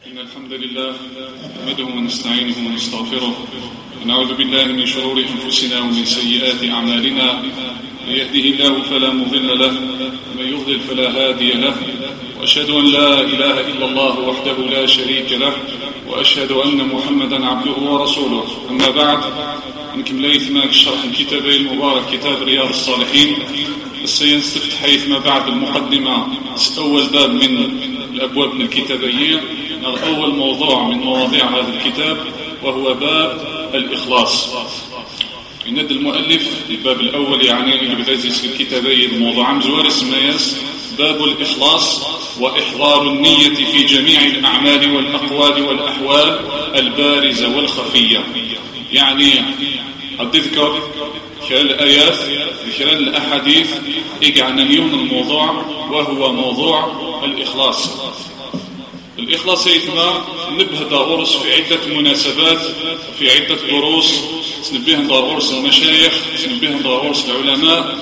إن الحمد لله نحمده ونستعينه ونستغفره ونعوذ بالله من شرور أنفسنا ومن سيئات أعمالنا. من يهده الله فلا مضل له ومن يضلل فلا هادي له، وأشهد أن لا إله إلا الله وحده لا شريك له، وأشهد أن محمدا عبده ورسوله. أما بعد، نكمل ليثما شرح الكتاب المبارك كتاب رياض الصالحين. سينستفتح حيثما بعد المقدمة أول باب من الأبواب من الكتابية، أول موضوع من مواضيع هذا الكتاب، وهو باب الإخلاص. يند المؤلف الباب الأول يعني اللي بدأت الكتابية الموضوع مزوار اسمياس باب الإخلاص وإحضار النية في جميع الأعمال والأقوال والأحوال البارزة والخفية. يعني الذكر خلال الآيات خلال الأحاديث يجعلنا اليوم الموضوع، وهو موضوع الإخلاص. الإخلاص يثمر نبه دروس في عدة مناسبات، في عدة دروس سنبه دروس المشايخ، سنبه دروس العلماء،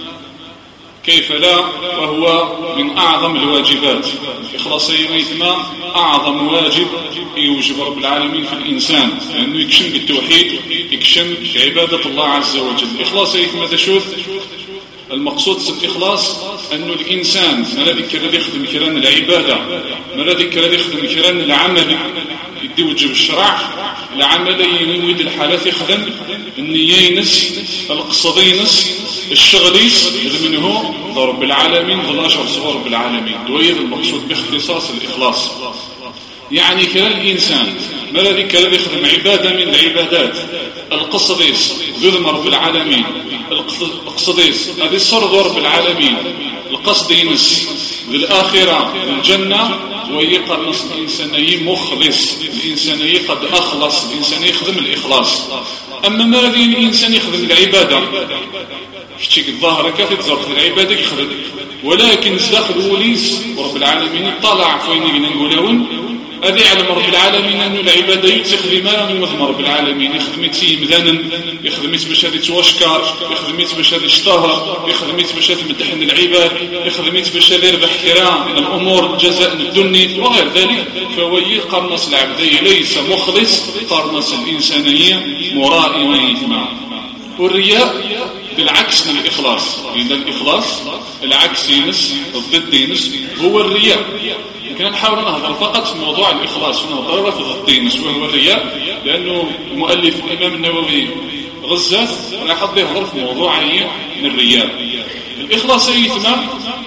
كيف لا، وهو من أعظم الواجبات. الإخلاص يثمر أعظم واجب يوجب رب العالمين في الإنسان، لأنه يكشم بالتوحيد، يكشم عبادة الله عز وجل. الإخلاص يثمر تشوف المقصود في الإخلاص أنه الإنسان ما الذي يخدم كران العبادة، ما الذي يخدم كران العمل يدي وجب الشرع، العمل ينويد الحالات يخدم النية ينس، القصد ينس، الشغليس منه رب العالمين ضلاشر صغر رب العالمين. دوير المقصود باختصاص الإخلاص يعني كران الإنسان ما الذي يخدم عبادة من العبادات، القصديس ذو رب العالمين، القصديس هذه الصر رب العالمين، القصد ينس للآخرة الجنة، ويقنص الإنساني مخلص، الإنساني قد أخلص، الإنسان يخدم الإخلاص. أما ما الذي الإنسان يخدم العبادة كتشيك الظاهرة كافي تزرق العبادة يخدم، ولكن داخل وليس رب العالمين طلع فين نقولون هذا يعلم رب العالمين أن العبادة يتخذ ما من رب العالمين، يخدمت مذانا، يخدمت باش هذه توشكر، يخدمت باش هذه اشتهر، يخدمت باش هذه مدحن العباد، يخدمت باش هذه يربح كرام من الأمور الجزاء الدنيا وغير ذلك. فهو قرنص العبدي ليس مخلص، قرنص الإنسانية مرائي ويثمع. والرياء بالعكس من الإخلاص، لأن الإخلاص العكس ينس، الضد ينس هو الرياء. كنا نحاول نهضر فقط في موضوع الإخلاص ونهضر في الضد وهو الرياء، لأنه المؤلف الإمام النووي غزات راح يهضر في موضوع من الرياء. الإخلاص يتمام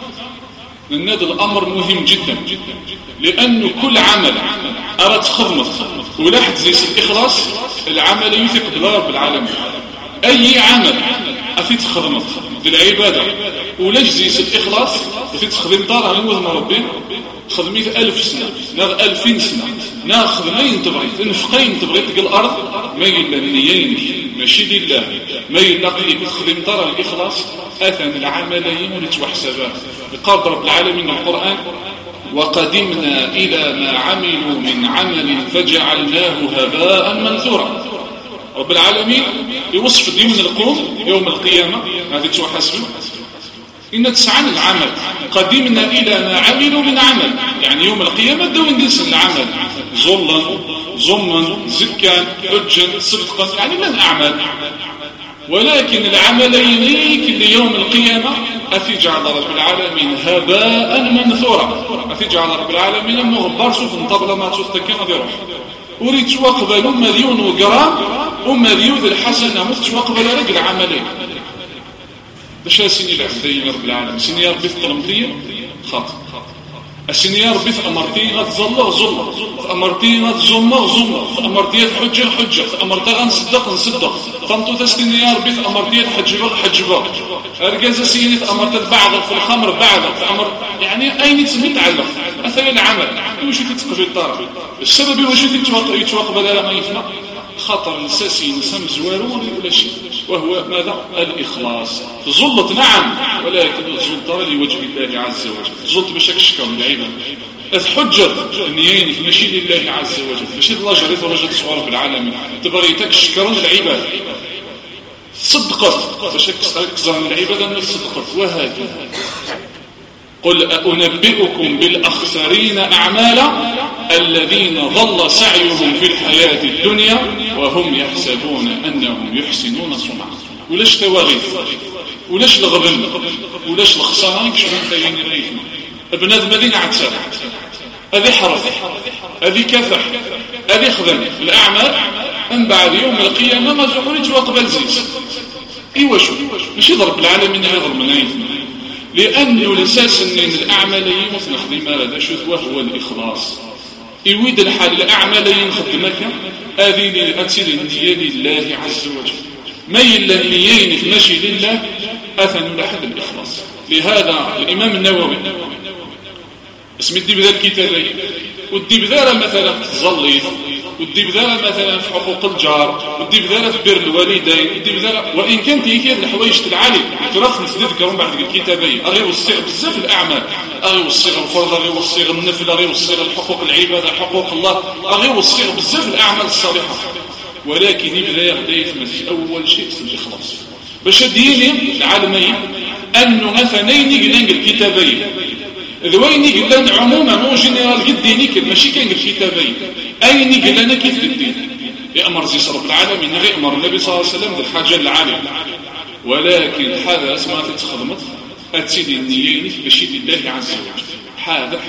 من هذا الأمر مهم جدا، لأنه كل عمل أردت خدمة ولا حد زيس الإخلاص العمل يثق برب العالمين. أي عمل أفيد خدمة بالعبادة ولا جزيس الإخلاص أفيد خدمة طارها لنوذن ربي خدميت 1000 سنة، ناغ 2000 سنة، ناغ خدمين تبغيت، نفقين تبغيت تقل الأرض ما يلا النيين ماشي لله، ما يلا قيد خدم ترى الإخلاص أثم العملين ونتوحسبات. بقرض رب العالمين القرآن: وقدمنا إلى ما عملوا من عمل فجعلناه هباء منثورا. رب العالمين يوصف ديون القوم يوم القيامة هذه توحسب إن تسعان العمل، قدمنا إلى ما عملوا من عمل، يعني يوم القيامة دو ندرس العمل ظلا ضما زكا حجا صدقا، يعني من أعمال، ولكن العملين اللي يوم القيامة أتجعل رب العالمين هباء منثورا، أتجعل رب العالمين مغبر شوف انطبل ما تفتكين ذي روح وريد توقبل مليون وقرام ومليون الحسنة متوقبل رجل عملين. باش سيني العبدين رب العالمين سيني ربي في طلمتية خاطئ، السيني ربي في أمرتين غتظله ظله، في أمرتين غتزمه زمه، في أمرتين حجة حجة، في أمرتين غنصدق فانتو تسيني ربي في أمرتين حجبه أرجاز سيني في أمرتين بعض، في الخمر بعض، في أمر يعني أين تسمي تعلق أثر العمل واش تتقبل الطرف السبب واش يتوقبل على ما يفنى خطر الساسي نسم زوارون ولا شيء، وهو ماذا؟ الإخلاص. زلط نعم، ولكن الزلط لوجه الله عز وجل، زلط بشك شكر العباد الحجة النيين ماشي لله عز وجل، ماشي الله جريت ورجل صور بالعالمين تبريتك شكرا العباد صدقت بشك كزان العباد أن صدقت. وهكذا قل أنبئكم بالأخسرين أعمالا الذين ضل سعيهم في الحياة الدنيا وهم يحسبون أنهم يحسنون صنعا. ولاش تواغيث ولاش الغبن ولاش الخسارة كشبه تاين ريفنا بنادم هذه نعتساب، هذه حرف، هذه كفح، هذه خدم الأعمال من بعد يوم القيامة ما زحوليش وقبل زيز. إيوا شو ماشي ضرب العالمين يضرب من عيثنا، لأنه الأساس أن الأعمال يمثل خدمة هذا شو هو الإخلاص. يويد الحال الأعمال ينخدمك هذه أتسير النية لله عز وجل، ما يلا النيين ماشي لله أثن لحد الإخلاص. لهذا الإمام النووي اسم الدبذة الكتابية والدبذة مثلا في الظليف والدبذة مثلا في حقوق الجار والدبذة في بر الوالدين والدبذة وإن كانت هي الحوايج العالية تراخ نذكرهم بعد الكتابية أغير والصيغ بزاف الأعمال، أغير والصيغ الفرض، أغير والصيغ النفل، أغير والصيغ الحقوق العبادة، حقوق الله، أغير والصيغ بزاف الأعمال الصالحة. ولكن يبدأ يتمسك أول شيء الإخلاص باش ديني العالمين أنه مثلا ينقل الكتابية ذوين يقول عموما مو جنرال قد دينيك ماشي كان الكتابين اين يقول لنا كيف الدين يأمر زيس رب العالمين يأمر النبي صلى الله عليه وسلم بالحاجة العالية، ولكن هذا اسمها تتخدمت أتسيدي النيين بشيء الله عز وجل. هذا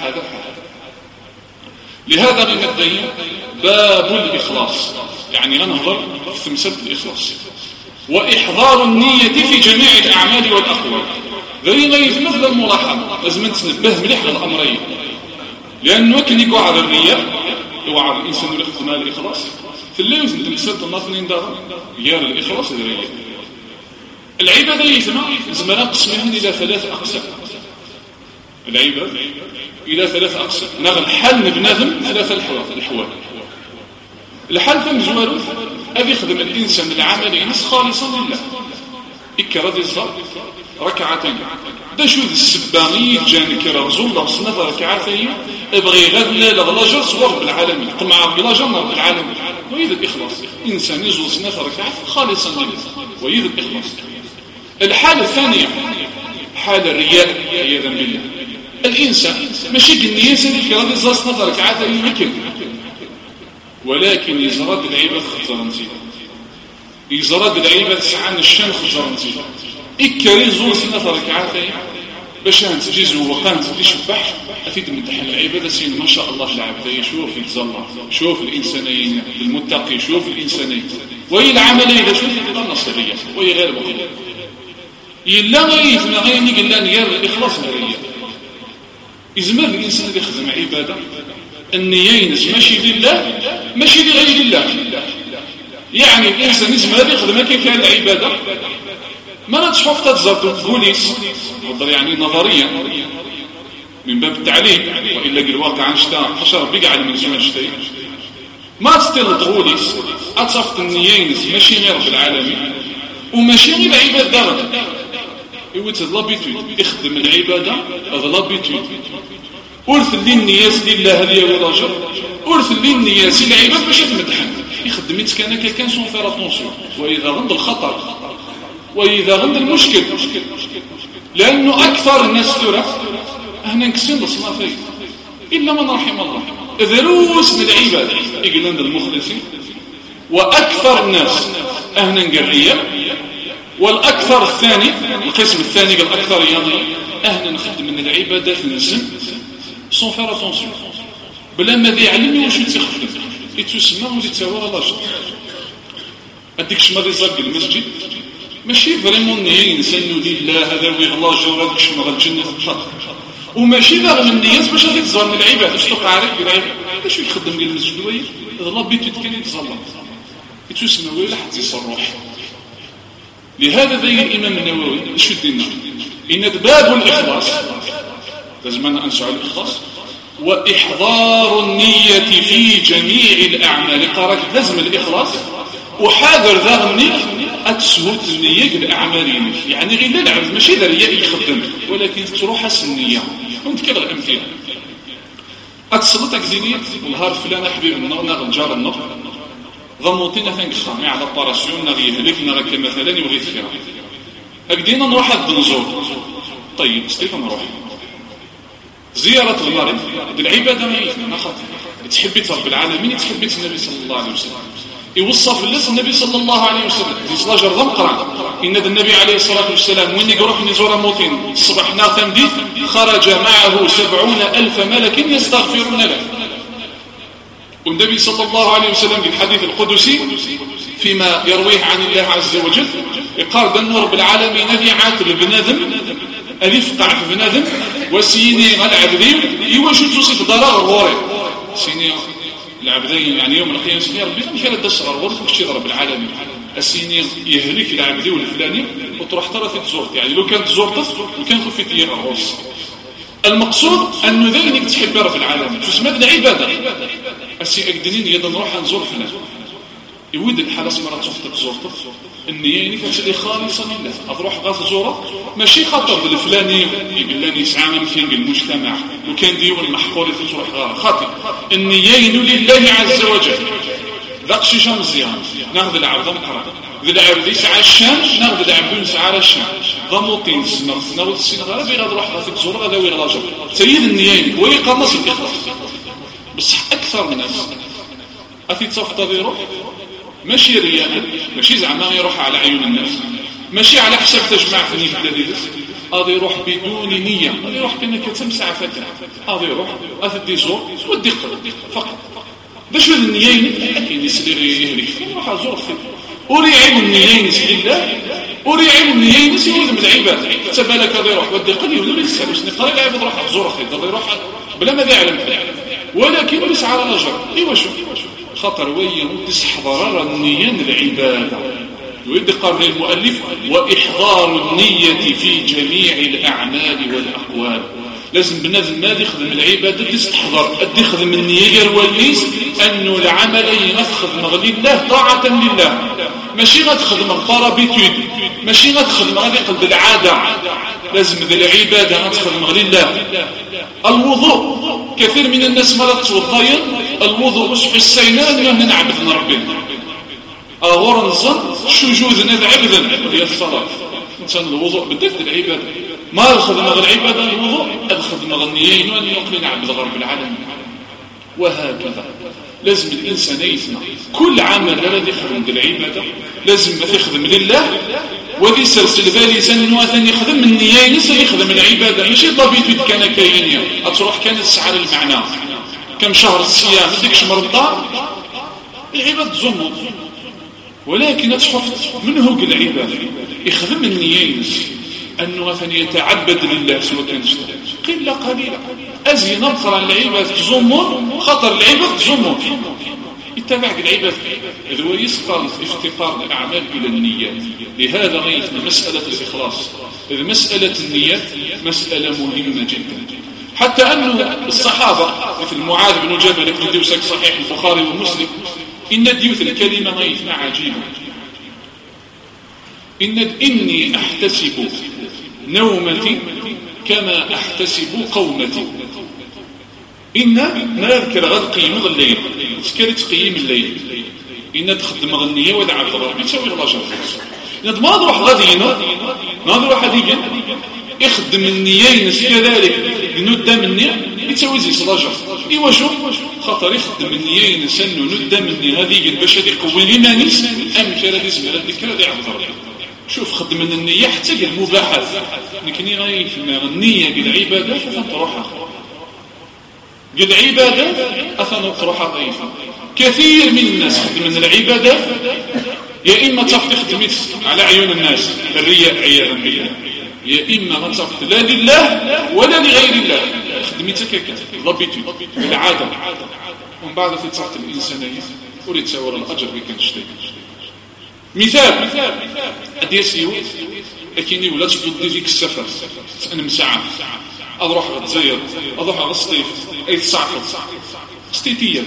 لهذا بنبدأ باب الإخلاص، يعني ننهضر في مسألة الإخلاص وإحضار النية في جميع الأعمال والأقوال. ذي غير مثل الملاحظة لازم نتنبه مليح للأمرين، لأنه كن يقعد الرياء يوعد الإنسان يخدم الإخلاص في اللي يوزن تمثلت الناثنين دار يار الإخلاص الرياء. العبادة يثنى زمنا قسمها إلى 3 أقسام. العبادة إلى 3 أقسام، نغل حل بنادم 3 الحوال. الحل فم جوالو أبي يخدم الإنسان العمل ينس خالصا لله إكراد الزر ركعتين دا شو ذي السباني جاني كرا رزول الله صنف ركعتين ابغي غد لغلاجر صور بالعالمين طمع بلاجر رب العالمين ويذ الإخلاص إنسان يزول صنف ركعت خالصا لله ويذ الإخلاص. الحالة الثانية حال الرياء عياذا بالله. الإنسان ماشي النية سيدي كرا الزر صنف ركعتين مكن، ولكن يزرد العباد خزرنزي يزرد العباد سعان الشام خزرنزي إكري زور سنة ركعتين باش تجيزو وقان تشبح أفيد من تحل العبادة سين ما شاء الله العبد يشوف الزلة شوف الإنسانين المتقي شوف الإنسانين وهي العملية شوف النصرية وهي غير بقية يلا غيثنا غيني قلنا نيار الإخلاص الرياء. إزمار الإنسان اللي يخدم عبادة النيينس ماشي لله ماشي لغير الله، يعني الإنسان إزمار يخدم كيف كان العبادة ما نتشوف تتزرد بوليس نظر يعني نظريا من باب التعليم وإلا الواقع عن شتاء حشر بيقع من زمان شتاء ما تستلط بوليس أتصفت النيينس ماشي غير رب العالمين وماشي غير العبادة يوجد لابيتود يخدم العبادة هذا لابيتود أرث لي النياس لله هذه وراجل أرث لي النياس العباد باش يتمدحن يخدم يتكان كان سون فير اتونسيون وإذا غند الخطر وإذا غند المشكل، لأنه أكثر الناس ترى هنا نكسين الصنافين إلا من رحم الله ذروس من العباد إقلند المخلصين، وأكثر الناس أهنا نقرية، والأكثر الثاني القسم الثاني الأكثر يعني أهنا نخدم من العبادات نسم سون فير اتونسيون بلا ما ذي علمي وش يتخدم يتسمى ويتسوى الله جل. أديك شما ذي زرق المسجد ماشي فريمون نهي إنسان لله هذا ويغلا جرد كشما الجنة الحق وماشي ذا من النياس باش غادي تزور من العباد باش توقع عليك بالعباد باش يخدم ديال المسجد وير هذا الله بيتو كان يتزلط يتسمى ويلا حتى يصرح. لهذا ذي الإمام النووي شو دينا إن باب الإخلاص لازم ننسى على الإخلاص وإحضار النية في جميع الأعمال قرأت لازم الإخلاص وحاضر ذا منك أتسهد النية الأعمالين يعني غير العبد ماشي ذا رياء يخدم ولكن تروح النية كنت كذا الأمثلة أتصلتك زينية والهار فلان حبيب النار نغل جار النار ضموتين ثانك خامي على الطراسيون نغي يهلك نغي مثلا يغيث فيها أكدينا نروح الدنزور طيب استيقا نروح زيارة المريض بالعبادة ما خاطر تحبي رب العالمين تحبي النبي صلى الله عليه وسلم يوصف لنا النبي صلى الله عليه وسلم دي صلاة جرم قرآن إن النبي عليه الصلاة والسلام وين يروح نزور موطن صبحنا تمدي خرج معه 70,000 ملك يستغفرون له. والنبي صلى الله عليه وسلم في الحديث القدسي فيما يرويه عن الله عز وجل يقال أن رب العالمين الذي عاتل بنادم ألف قاع في بنادم وسيني العبدين يوجد تصيف ضرر غوري سيني العبدين يعني يوم القيامة سيني ربي مش هذا الدسر غوري مش رب العالمين السيني يهلك العبدي والفلاني وتروح ترى في تزور يعني لو كانت تزور طفل وكان خفيت يغرس. المقصود أنه ذلك تحب رب العالمين شو اسمه العبادة السي أقدنين يدا نروح نزور فلان يود الحالة مرة تخطب زورته النية يعني كتلي خالصا لله أروح غاث زورة ماشي خاطر بالفلاني بالله يسعى مثل بالمجتمع وكان ديو المحقول في تروح غاث خاطر النية لله عز وجل ذاك شي مزيان ناخذ العبد نقرا ذي العبد يسعى الشام ناخذ العبد يسعى على الشام ضموطين ناخذ السنغال بغا نروح غاث زورة غدا وين راجل سيد النية ويقمص الإخلاص بصح أكثر من الناس أثي تصفط يروح ماشي رياء ماشي زعما يروح على عيون الناس ماشي على حساب تجمع في نية الذي هذا يروح بدون نية هذا يروح كأنك تمسع فتح هذا يروح أثدي زور والدقة فقط باش هذا النيين كاين يسلي يهلك يروح زور فيه وريعين النيين يسلي الله وريعين النيين يسلي من العباد تبالك هذا يروح والدقة يقول لي باش نقرا العباد يروح زور فيه هذا يروح بلا ما يعلم ولكن ليس على الأجر إيوا شوف خطر وين تستحضر النية العبادة ويد قال المؤلف وإحضار النية في جميع الأعمال والأقوال لازم بنادم ما يخدم العبادة تستحضر قد يخدم النية الوليس أنه العمل يخدم لله طاعة لله ماشي غتخدم الطرابيتود ماشي غتخدم غادي قلب العادة لازم ذي العبادة غتخدم لله. الوضوء كثير من الناس مرات توضاين الوضوء وصف السينان أنه نعبد ربنا أغور نظن شجوذ نذعبذن هي الصلاة إنسان الوضوء بدأت العبادة ما الخدم العبادة الوضوء الخدم النيين وأن يقل نعبد رب العالمين وهكذا لازم الإنسان يثنى كل عمل الذي يخدم العبادة لازم ما يخدم لله وذي سلسل بالي سنة ثاني يخدم النيين اللي يخدم العبادة ماشي طبيعي كان كاينيا أتروح كانت تسعى للمعنى كم شهر الصيام ديكش مرضى العباد زمط ولكن تشوف من هو العبادة يخدم النيين أنه مثلا يتعبد لله سواء كان قلة قليلة أزين أبخر العباد زمر خطر العباد زمر يتبع العباد إذا هو يسقط افتقار الأعمال إلى النيات لهذا غيثنا مسألة الإخلاص إذا مسألة النيات مسألة مهمة جدا حتى أنه الصحابة مثل معاذ بن جبل ابن ديوسك صحيح البخاري ومسلم إن الديوث الكلمة غيثنا عجيبة إني أحتسب نومتي كما أحتسب قومتي إن نذكر غد قيم الليل تذكرت قيم الليل إن تخدم غنية ودعا الضرب يتسوي الرجل إن ما نروح غدينا ما نروح هذيك يخدم النيين كذلك ندم النية يتسوي زي الرجل إيوا شو خطر يخدم النيين سنو ندم النية هذيك باش هذيك قوي لنا نس أم كلا ديزم على الذكر دعا الضرب شوف خدم النية حتى المباحث لكني غاية النية بالعبادة فتروحها بالعبادة أثنطرح ضعيفا كثير من الناس خدم من العبادة يا إما تخدمت على عيون الناس الرياء عياذا بالله يا إما ما تخدمت لا لله ولا لغير الله خدمتك هكذا ضبطي بالعادة ومن بعد في تصحت الإنسانية ولي تصور الأجر بكان شتي مثال أديسيو لكني ولا تبدي فيك السفر أنا مساعة أروح غتزير أروح غسطيف أي تصعفت ستيتية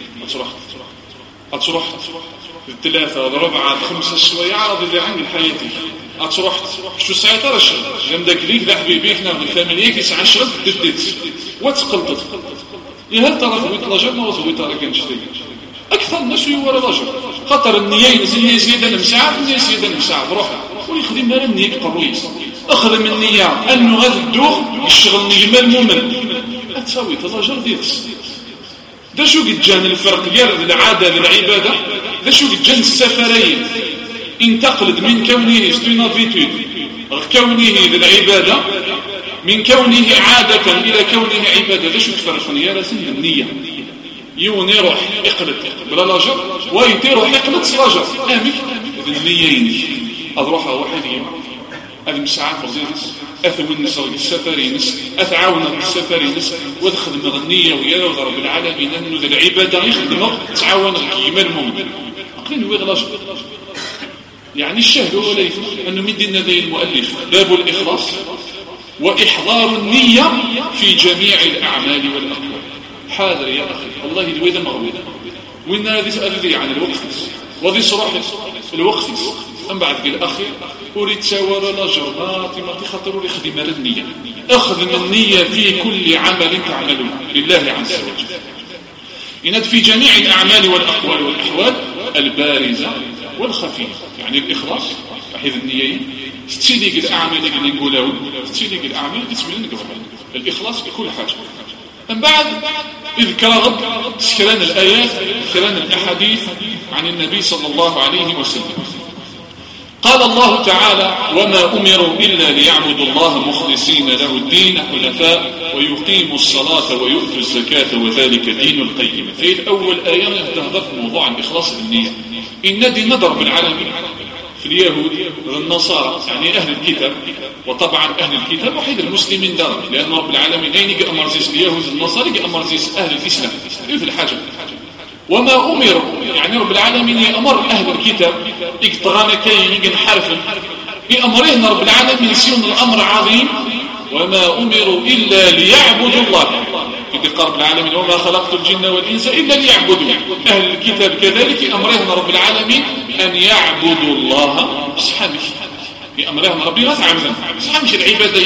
أتروح الثلاثة الربعة الخمسة شوية عرض اللي عندي حياتي أتروح شو ساعات رشد جمدك ليك ذا حبيبي إحنا بالفاميلية كيس عشرة ددت وتقلبت هل ترى ذوي طلجة ما وذوي ترى كان شتي أكثر الناس يورا رجل خطر النيين زي زيادة المساعة النية زيادة المساعة بروحها ويخدم مال النية قرويس أخذ من النية أنه هذا الدوغ يشتغل نجمة المؤمن تساوي تلاجر ديالس دا شو قد جان الفرق ديال العادة للعبادة دا شو قد جان السفرين انتقلت من كونه ستينافيتود كونه للعبادة من كونه عادة إلى كونه عبادة دا شو تفرقني يا رسول النية يون يروح يقلد بلا لاجر وين يروح يقلد سلاجر امي النيين اروح واحد يوم هذه مساعة فرزينس اثو النساء السفرينس اثعاون السفرينس ودخل النية ويا رب العالمين انه ذا العبادة يخدم تعاون كيما المؤمن قلنا ويغلاش يعني الشهد هو ليس انه مدينا ذي المؤلف باب الاخلاص واحضار النية في جميع الاعمال والاقوال. حاضر يا أخي والله الويدة مغرود وإن هذه أذي عن الوقت وذي صراحة الوقت أم بعد قال أخي أريد سوار لاجر ما تخطر لي خدمة النية أخذ النية في كل عمل تعمله لله عز وجل إن في جميع الأعمال والأقوال والأحوال البارزة والخفية يعني الإخلاص أحيث النية تتسيليك الأعمال اللي نقوله تتسيليك الأعمال تسمين نقوله الإخلاص بكل حاجة. من بعد اذكر رب سكران الآيات سكران الأحاديث عن النبي صلى الله عليه وسلم. قال الله تعالى وما أمروا إلا ليعبدوا الله مخلصين له الدين حنفاء ويقيموا الصلاة ويؤتوا الزكاة وذلك دين القيم. في الأول آية تهدف موضوع الإخلاص بالنية إن دي نظر بالعالمين في اليهود والنصارى يعني أهل الكتاب وطبعا أهل الكتاب وحيد المسلمين دار لأن رب العالمين أين أمر زيس اليهود والنصارى أمر زيس أهل الإسلام في الحاجة وما أمر يعني رب العالمين يأمر أهل الكتاب اقترانا كي ينحرفا بأمرين رب العالمين يسيون الأمر عظيم وما أمروا إلا ليعبدوا الله في رب العالمين وما خلقت الجن والإنس إلا ليعبدوا. أهل الكتاب كذلك أمرهم رب العالمين أن يعبدوا الله سبحانه بأمرهم ربي وتعمل سبحانه العبادة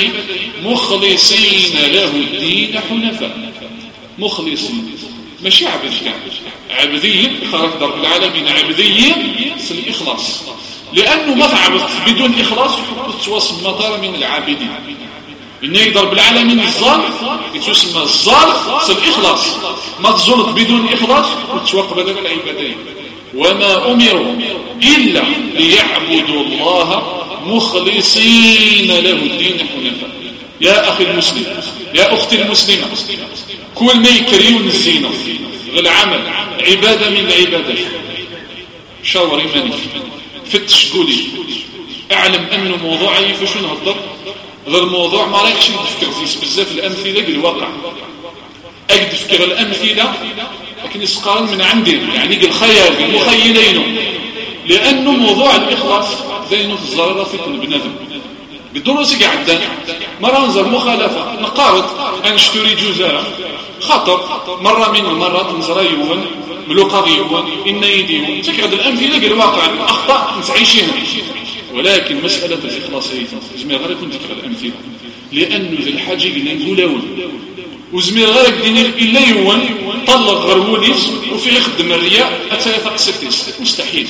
مخلصين له الدين حنفاء مخلصين ماشي عبدية عبدية خلق رب العالمين عبدية في الإخلاص لأنه ما تعبد بدون إخلاص تتوصل مطار من العابدين إن يقدر بالعالمين الظالم يتسمى الظالم في الإخلاص ما تظلط بدون إخلاص وتتوقف هذا العبادين. وما أمروا إلا ليعبدوا الله مخلصين له الدين حنفاء. يا أخي المسلم يا أختي المسلمة كل ما يكريون الزينة العمل عبادة من العبادات شاوري مني فتش قولي أعلم أنه موضوعي فشو نهضر هذا الموضوع ما رايكش نفكر فيه بزاف الأمثلة بالواقع أجد فكر الأمثلة لكن يسقال من عندي يعني الخيال المخيلين لأنه موضوع الإخلاص زينه الزرارة في كل بنادم بالدروس قاعدة مرة ننظر مخالفة نقارض أنشتري جزارة خطر مرة من المرات نزرى يوم ملوقاضي يوم إن يديهم تكرد الأمثلة بالواقع الأخطاء نتعيشينها ولكن مسألة الإخلاص زمير غير يكون ذكر الأمثلة لأنه ذي الحاجة اللي نقولون وزمير غير يديني إلا يوم طلق غروليس وفي يخدم الرياء حتى يثق سكتس مستحيل.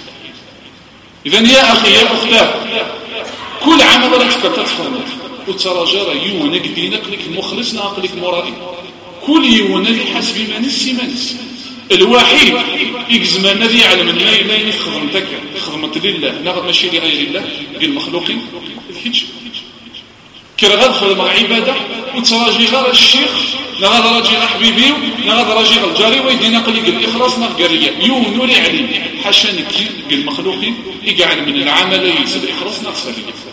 إذن يا أخي يا أختاه كل عمل راك تتفرمت وتراجر يونك دينك لك مخلص ناقلك مرائي كل يونك حسب منس الوحيد يجزم الذي يعلم ان لا يخدمتك خدمت لله لا ماشي لغير الله بالمخلوقين هيك كي غير خدم العباده وتراجي غير الشيخ لا غير راجي حبيبي لا غير راجي الجاري ويدينا قليل الاخلاص ما قريه يونوري عليه حاشانك المخلوقين يقعد من العمل يسد الاخلاص ناقصه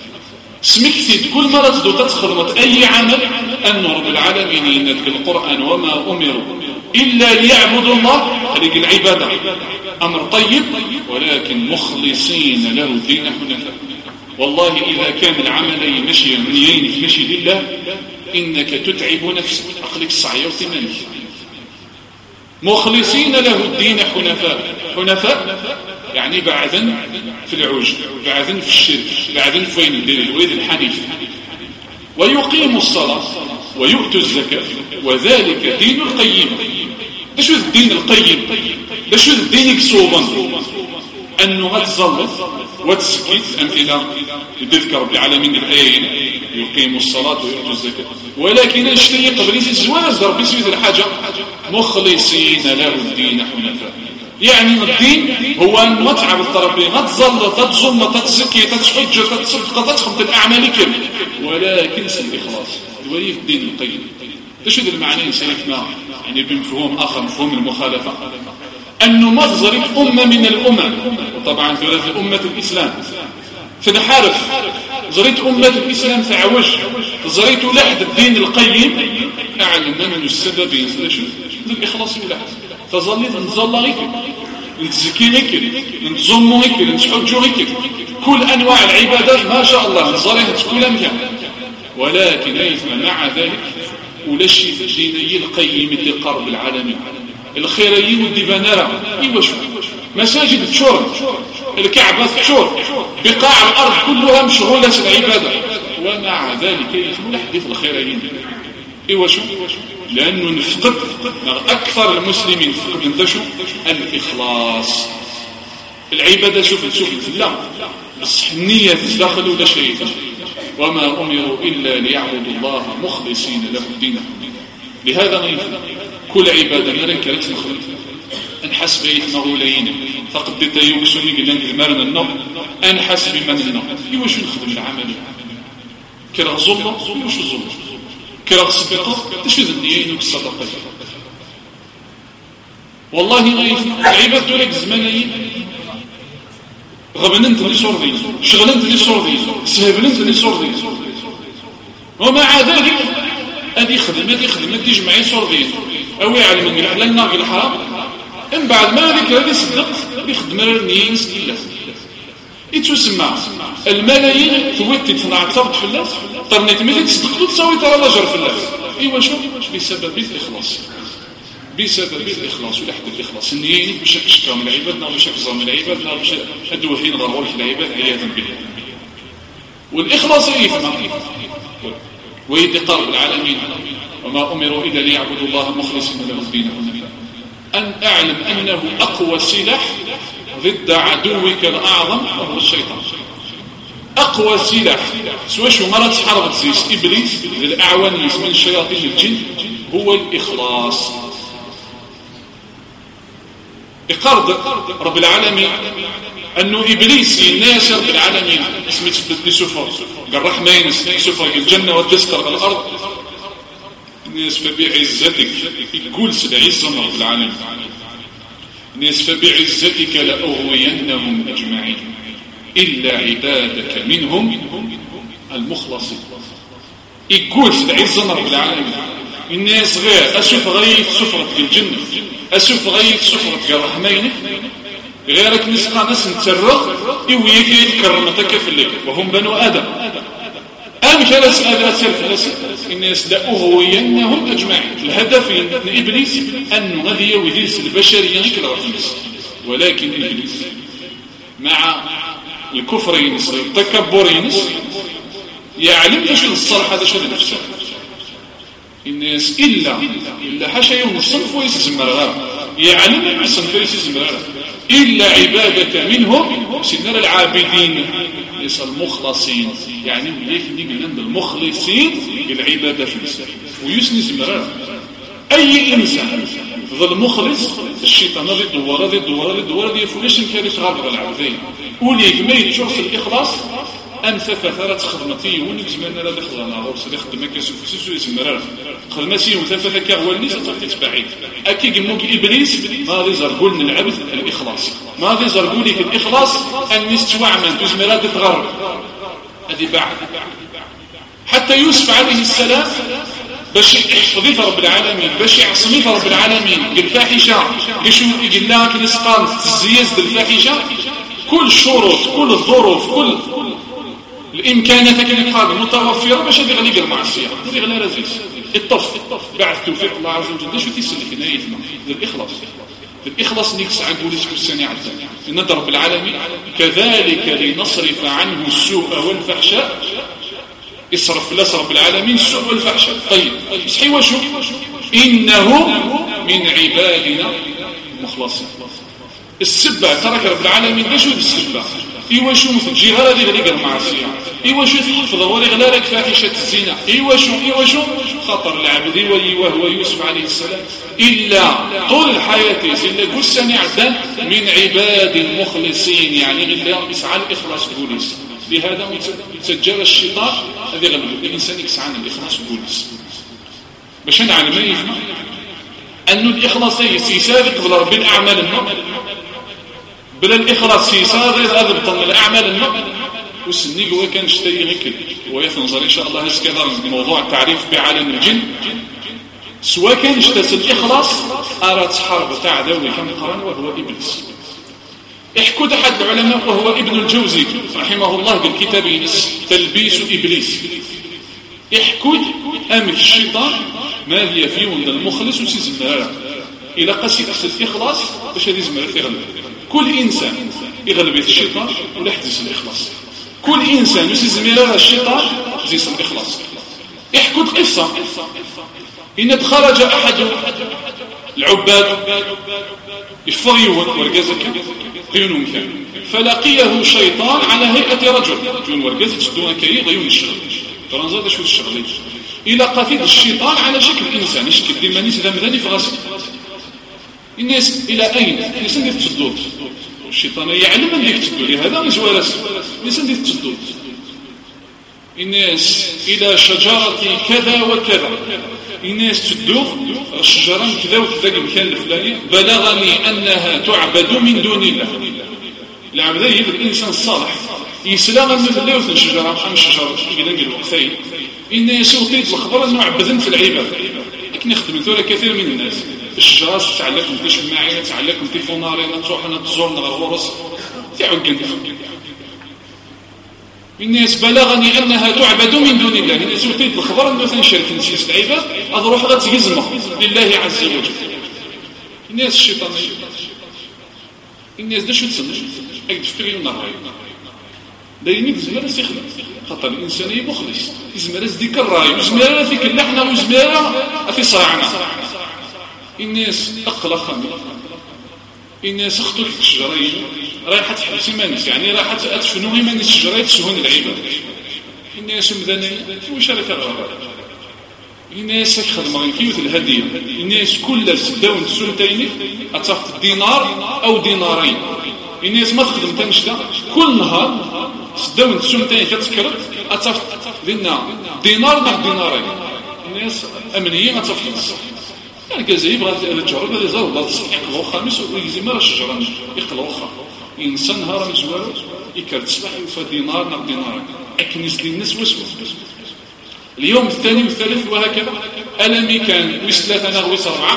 سمكتي كل مرة تدخل أي عمل أن رب العالمين ينادك القرآن وما أمروا إلا ليعبدوا الله هذه العبادة أمر طيب ولكن مخلصين له الدين حنفاء. والله إذا كان العمل مشي منيينك مشي لله إنك تتعب نفسك أخلك الصعية وثمانك مخلصين له الدين حنفاء يعني بعثا في العوج بعثا في الشرك بعثا في الويد الحنيف ويقيم الصلاة ويؤتوا الزكاة وذلك دين القيم. ده شو الدين القيم ده شو الدين كسوبا أنه غتظلت وتسكت أمثلة تذكر بالعالمين الآيين يقيموا الصلاة ويؤتوا الزكاة، ولكن اشتري قبل الزواج ضرب بسيط الحاجة مخلصين له الدين حنفاء. يعني الدين هو أن ما تعبد ربي، ما تظل تتظلم تتزكي تتحج تتصدق تتخبط الأعمال كل، ولكن الإخلاص ولي في الدين القيم. تشهد المعنى سيفنا يعني بمفهوم آخر، مفهوم المخالفة، أنه ما تزريت أمة من الأمم، وطبعا في أمة الإسلام في الحارف زريت أمة الإسلام تعوج زريت لحد الدين القيم، أعلم من السبب الإخلاص ولحد فظلت نظل هيك نتزكي هيك نتزمو هيك نتحجو هيك كل أنواع العبادات ما شاء الله نظريها كل مكان، ولكن مع ذلك ولا شيء في الديني القيم اللي قرب العالمين الخيريين والدبانرة إيوه مساجد تشور، الكعبة تشور، بقاع الأرض كلها مشغولة العبادة، ومع ذلك يسمون حديث الخيريين إيوه لأنه نفقد أكثر المسلمين فقد شو الإخلاص. العبادة شوف لا بس النية تدخل ولا شيء، وما أمروا إلا ليعبدوا الله مخلصين له الدين. لهذا كل عبادة ما كانت مخلصة أنحس بيت مغولين فقد تيوكسوني قلنا المرن النوم أنحس بمن النوم يوش نخدم العمل كرا ظلم يوش ظلم كرا صدقة تشفيذ النيين والصدقة. والله العباد دولك زمانين غبننت لي صوردين شغلنت لي صوردين سهبنت لي صوردين، ومع ذلك هذه خدمة تجمعي صوردين أو يعلم من الحلال ناقل الحرام إن بعد ما ذلك هذه صدق يخدم النيين سكيلة يتسمى الملايين توتي تنعتبط في الله طرنيت ملي تصدق تساوي ترى الأجر في الله. إيوا شو بسبب الإخلاص، بسبب الإخلاص ولحد الإخلاص النيين باش تشكى من العباد باش تكظم من العباد باش أدوهين ضروري في العباد عياذا بالله. والإخلاص يفهم ويدقار بالعالمين وما أمروا إلا ليعبدوا الله مخلصين له الدين أن أعلم أنه أقوى سلاح ضد عدوك الأعظم وهو الشيطان. أقوى سلاح سواء شو مرات حرب زيس إبليس للأعوان من الشياطين الجن هو الإخلاص. إقرض رب العالمين أنه إبليس الناس رب العالمين اسمه تثبت لسفر قال رحمين سفر الجنة والدستر الأرض الناس فبعزتك يقول سد عزة رب العالمين الناس فبعزتك لأغوينهم أجمعين إلا عبادك منهم المخلصين. يقول سد عزة رب العالمين الناس غير أشوف غيث سفرة الجنة أشوف غيث سفرة الرحمين غيرك نسقى ناس نتسرق يويك يتكرمتك في الليل وهم بنو آدم أمش أسأل سلف الناس لأغوينهم أجمعين. الهدف من إبليس أنه غذي يوذيس البشرية كلا رفنس، ولكن إبليس مع الكفر ينس التكبر ينس يعلم إيش الصالح هذا شيء نفسه الناس إلا حاشا يوم الصنف ويسزمر غير يعلم الصنف ويسزمر غير إلا عبادك منهم سنر العابدين ليس المخلصين يعني يكني من المخلصين بالعبادة في الإسلام ويسني زمرار. أي إنسان ظل مخلص الشيطان ذي الدوار ذي فليش كان يتغرب العبدين وليك ما يتشوف الإخلاص أنت ثلاث خدمتي ونجمعنا لا دخلنا غرس اللي خدمك يسوسيسو يسمرار خدمتي وثلاثة كهوالني ستفتت بعيد أكي قموك إبليس ما ذي زرقول من العبد الإخلاص ما ذي زرقولي في الإخلاص أن يستوع من تزمرات تتغرب هذه بعد حتى يوسف عليه السلام باش يحفظي رب العالمين باش يعصمي رب العالمين بالفاحشة يشو يقول لها كنسقان تزيز بالفاحشة كل الشروط كل الظروف كل الإمكانات كان يقال متوفرة باش هذه غني قال معصية هذه غني رزيز الطف بعد توفيق الله عز وجل شو تيسلك نايتنا الإخلاص نيكس عنده لسك السنة عزة ندر بالعالمين كذلك لنصرف عنه السوء والفحشاء يصرف لس رب العالمين السوء والفحشاء. طيب صحيح وشو إنه من عبادنا المخلصين. السبع ترك رب العالمين ليش السبع إيوا شو في الجهة هذه غير المعصية إيواش يتحفظ ولي غلالك فاحشة الزنا إيواش خطر العبد وهو يوسف عليه السلام إلا طول الحياة إلا كل سنة عدان من عباد المخلصين يعني غير يسعى الإخلاص بوليس. لهذا تجرى الشيطان هذا غلب الإنسان يسعى الإخلاص بوليس باش نعلم يفهم أن الإخلاص يسابق قبل ربي الأعمال النقل بلا الإخلاص يسابق هذا بطن الأعمال النقل وسني هو كان شتي هيك ويتنظر إن شاء الله هسكذا موضوع التعريف بعالم الجن سواء كان اشتسل الإخلاص أراد حرب تاع ذوي كم قرن وهو إبليس. احكد أحد العلماء وهو ابن الجوزي رحمه الله بالكتاب تلبيس إبليس احكد أمر الشيطان ما هي في ولد المخلص وسيزمرها إلى قصيدة الإخلاص باش هذه زمرها يغلب كل إنسان يغلب الشيطان ولا يحدث الإخلاص كل إنسان يسيزمرها الشيطان زيس الإخلاص. احكد قصة إن خرج أحد العباد يفضيون ورقازك غيونهم كان فلقيه شيطان على هيئة رجل جون ورقازك تدون كي غيون الشغل فرنزاد شو الشغل إلى قتيل الشيطان على شكل إنسان يشكل ديمانيس ذمذاني في غسل الناس إلى أين الناس اللي تشدود الشيطان يعلم أن يكتدوا لهذا مزوارس الناس اللي تشدود الناس إلى شجرة كذا وكذا الناس تدوخ الشجرة كذا وكذا المكان الفلاني بلغني أنها تعبد من دون الله العبد يجب الإنسان الصالح يسلام أنه لا يوثن شجرة أم شجرة يقدر نقول وقتين الناس يوطيت الخبر أنه عبدن في العباد لكن يخدم ثورة كثير من الناس الشجرات تعلقكم في شماعية تعلقكم في فونارينا تروحنا تزورنا غرورس تعقن الناس بلغني أنها تعبد من دون الله الناس يوطيت الخبر أنه تنشرك نسيس العباد أضروح غات يزمه لله عز وجل الناس الشيطانية الناس دا شو تسمى أكد فكرين النهار داينيك زمارة سيخلق خاطر الإنسانية مخلص زمارة ديك الراي وزمارة فيك اللحنة وزمارة في صراعنا الناس أقل خمي الناس اختلف الشجرين رايحة تحبسي مانيس يعني رايحة أتفنوهي مانيس الشجرين تسهون العباد الناس مدنية وشاركة غرابة الناس خدمة كيوت الهدية الناس كلها سداون تسولتين أتصفت دينار أو دينارين الناس ما تخدم تنشدا كل نهار سداون تسولتين كتكرت أتصفت لنا دينار نحن دينارين الناس أمنية أتصفت الجزائر يبغى الجرب هذا زار الله يقلو خامس ويزيد مرة شجرة يقلو خا إنسان هرم زوار يكرت صباح يوفى دينار نحن دينارين أكنس الناس وسوس اليوم الثاني والثالث وهكذا ألمي كان وسلاثنا وسرعة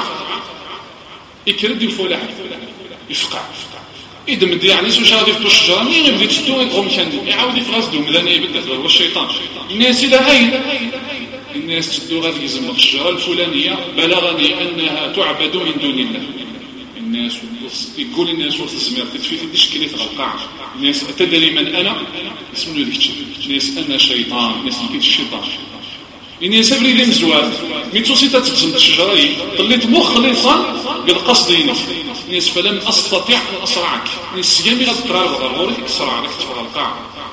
يكرد الفلاح يفقع إذا مدي يعني سو شادي في الشجرة مين يبدي تشتو يقوم كان يعاود يفرز دوم مدني يبدا هو الشيطان الناس إلى أين الناس تشدو غادي يزم الشجرة الفلانية بلغني أنها تعبد من دون الله الناس يقول الناس وسط السماء تتفيت تشكيلة القاع الناس تدري من أنا اسمه ذيك الناس أنا شيطان الناس اللي الشيطان إني سبري لي مزوار من توصيتا تقسم الشجرة طليت مخلصا بالقصد الناس فلم أستطيع أن أصرعك الناس سيامي غتقرار بغروري أسرع لك تفضل القاع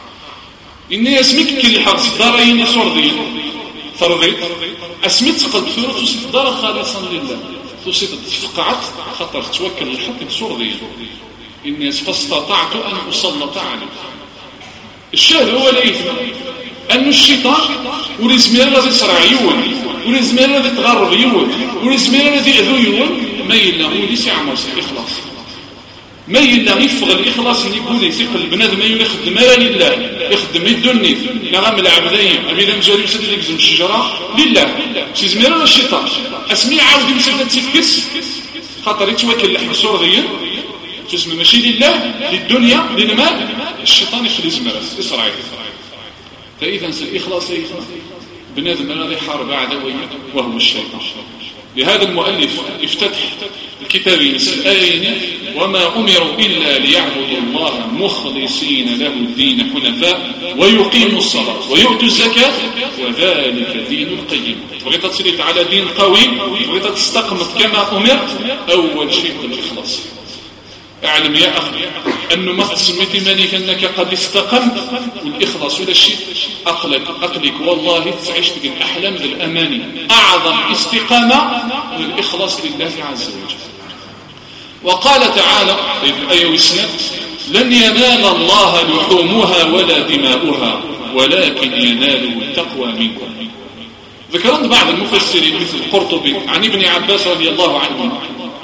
الناس ميك كل حرص دارين صردين فرضيت أسميت قلب ثورة توصيت دار خالصا لله توصيت تفقعت خطر توكل الحق صردين الناس فاستطعت أن أسلط عليه الشاهد هو الإثم أن الشيطان ولزمير الذي صرع يون ولزمير الذي تغرب يون ولزمير الذي أذو يون ما يلا هو ليس يعمل إخلاص ما يلا يفغ الإخلاص اللي يقول يسيق البنادم ما يخدم لله يخدم يدني نغام العبدين أبي لم جاري يسد لك زم الشجرة لله سيزمير الشيطان أسمي عاود يمسد تسكس خاطر يتوكل لحم الصوريين تسمى ماشي لله للدنيا للمال الشيطان يخلي زمير إسرائيل فإذا الإخلاص بنادم الذي حارب عدوية وهو الشيطان. لهذا المؤلف افتتح الكتاب الآيين وما أمروا إلا ليعبدوا الله مخلصين له الدين حنفاء ويقيموا الصلاة ويؤتوا الزكاة وذلك دين القيم. بغيت تصليت على دين قوي بغيت تستقمت كما أمرت أول شيء الإخلاص. اعلم يا أخي أنه ما تسميتي مانيك أنك قد استقمت، والإخلاص ولا الشيء أقلك والله تعيش تلك الأحلام ذي الأماني. أعظم استقامة للإخلاص لله عز وجل. وقال تعالى في الآية والسنة: لن ينال الله لحومها ولا دماؤها ولكن يناله التقوى منكم. ذكرت بعض المفسرين مثل القرطبي عن ابن عباس رضي الله عنه،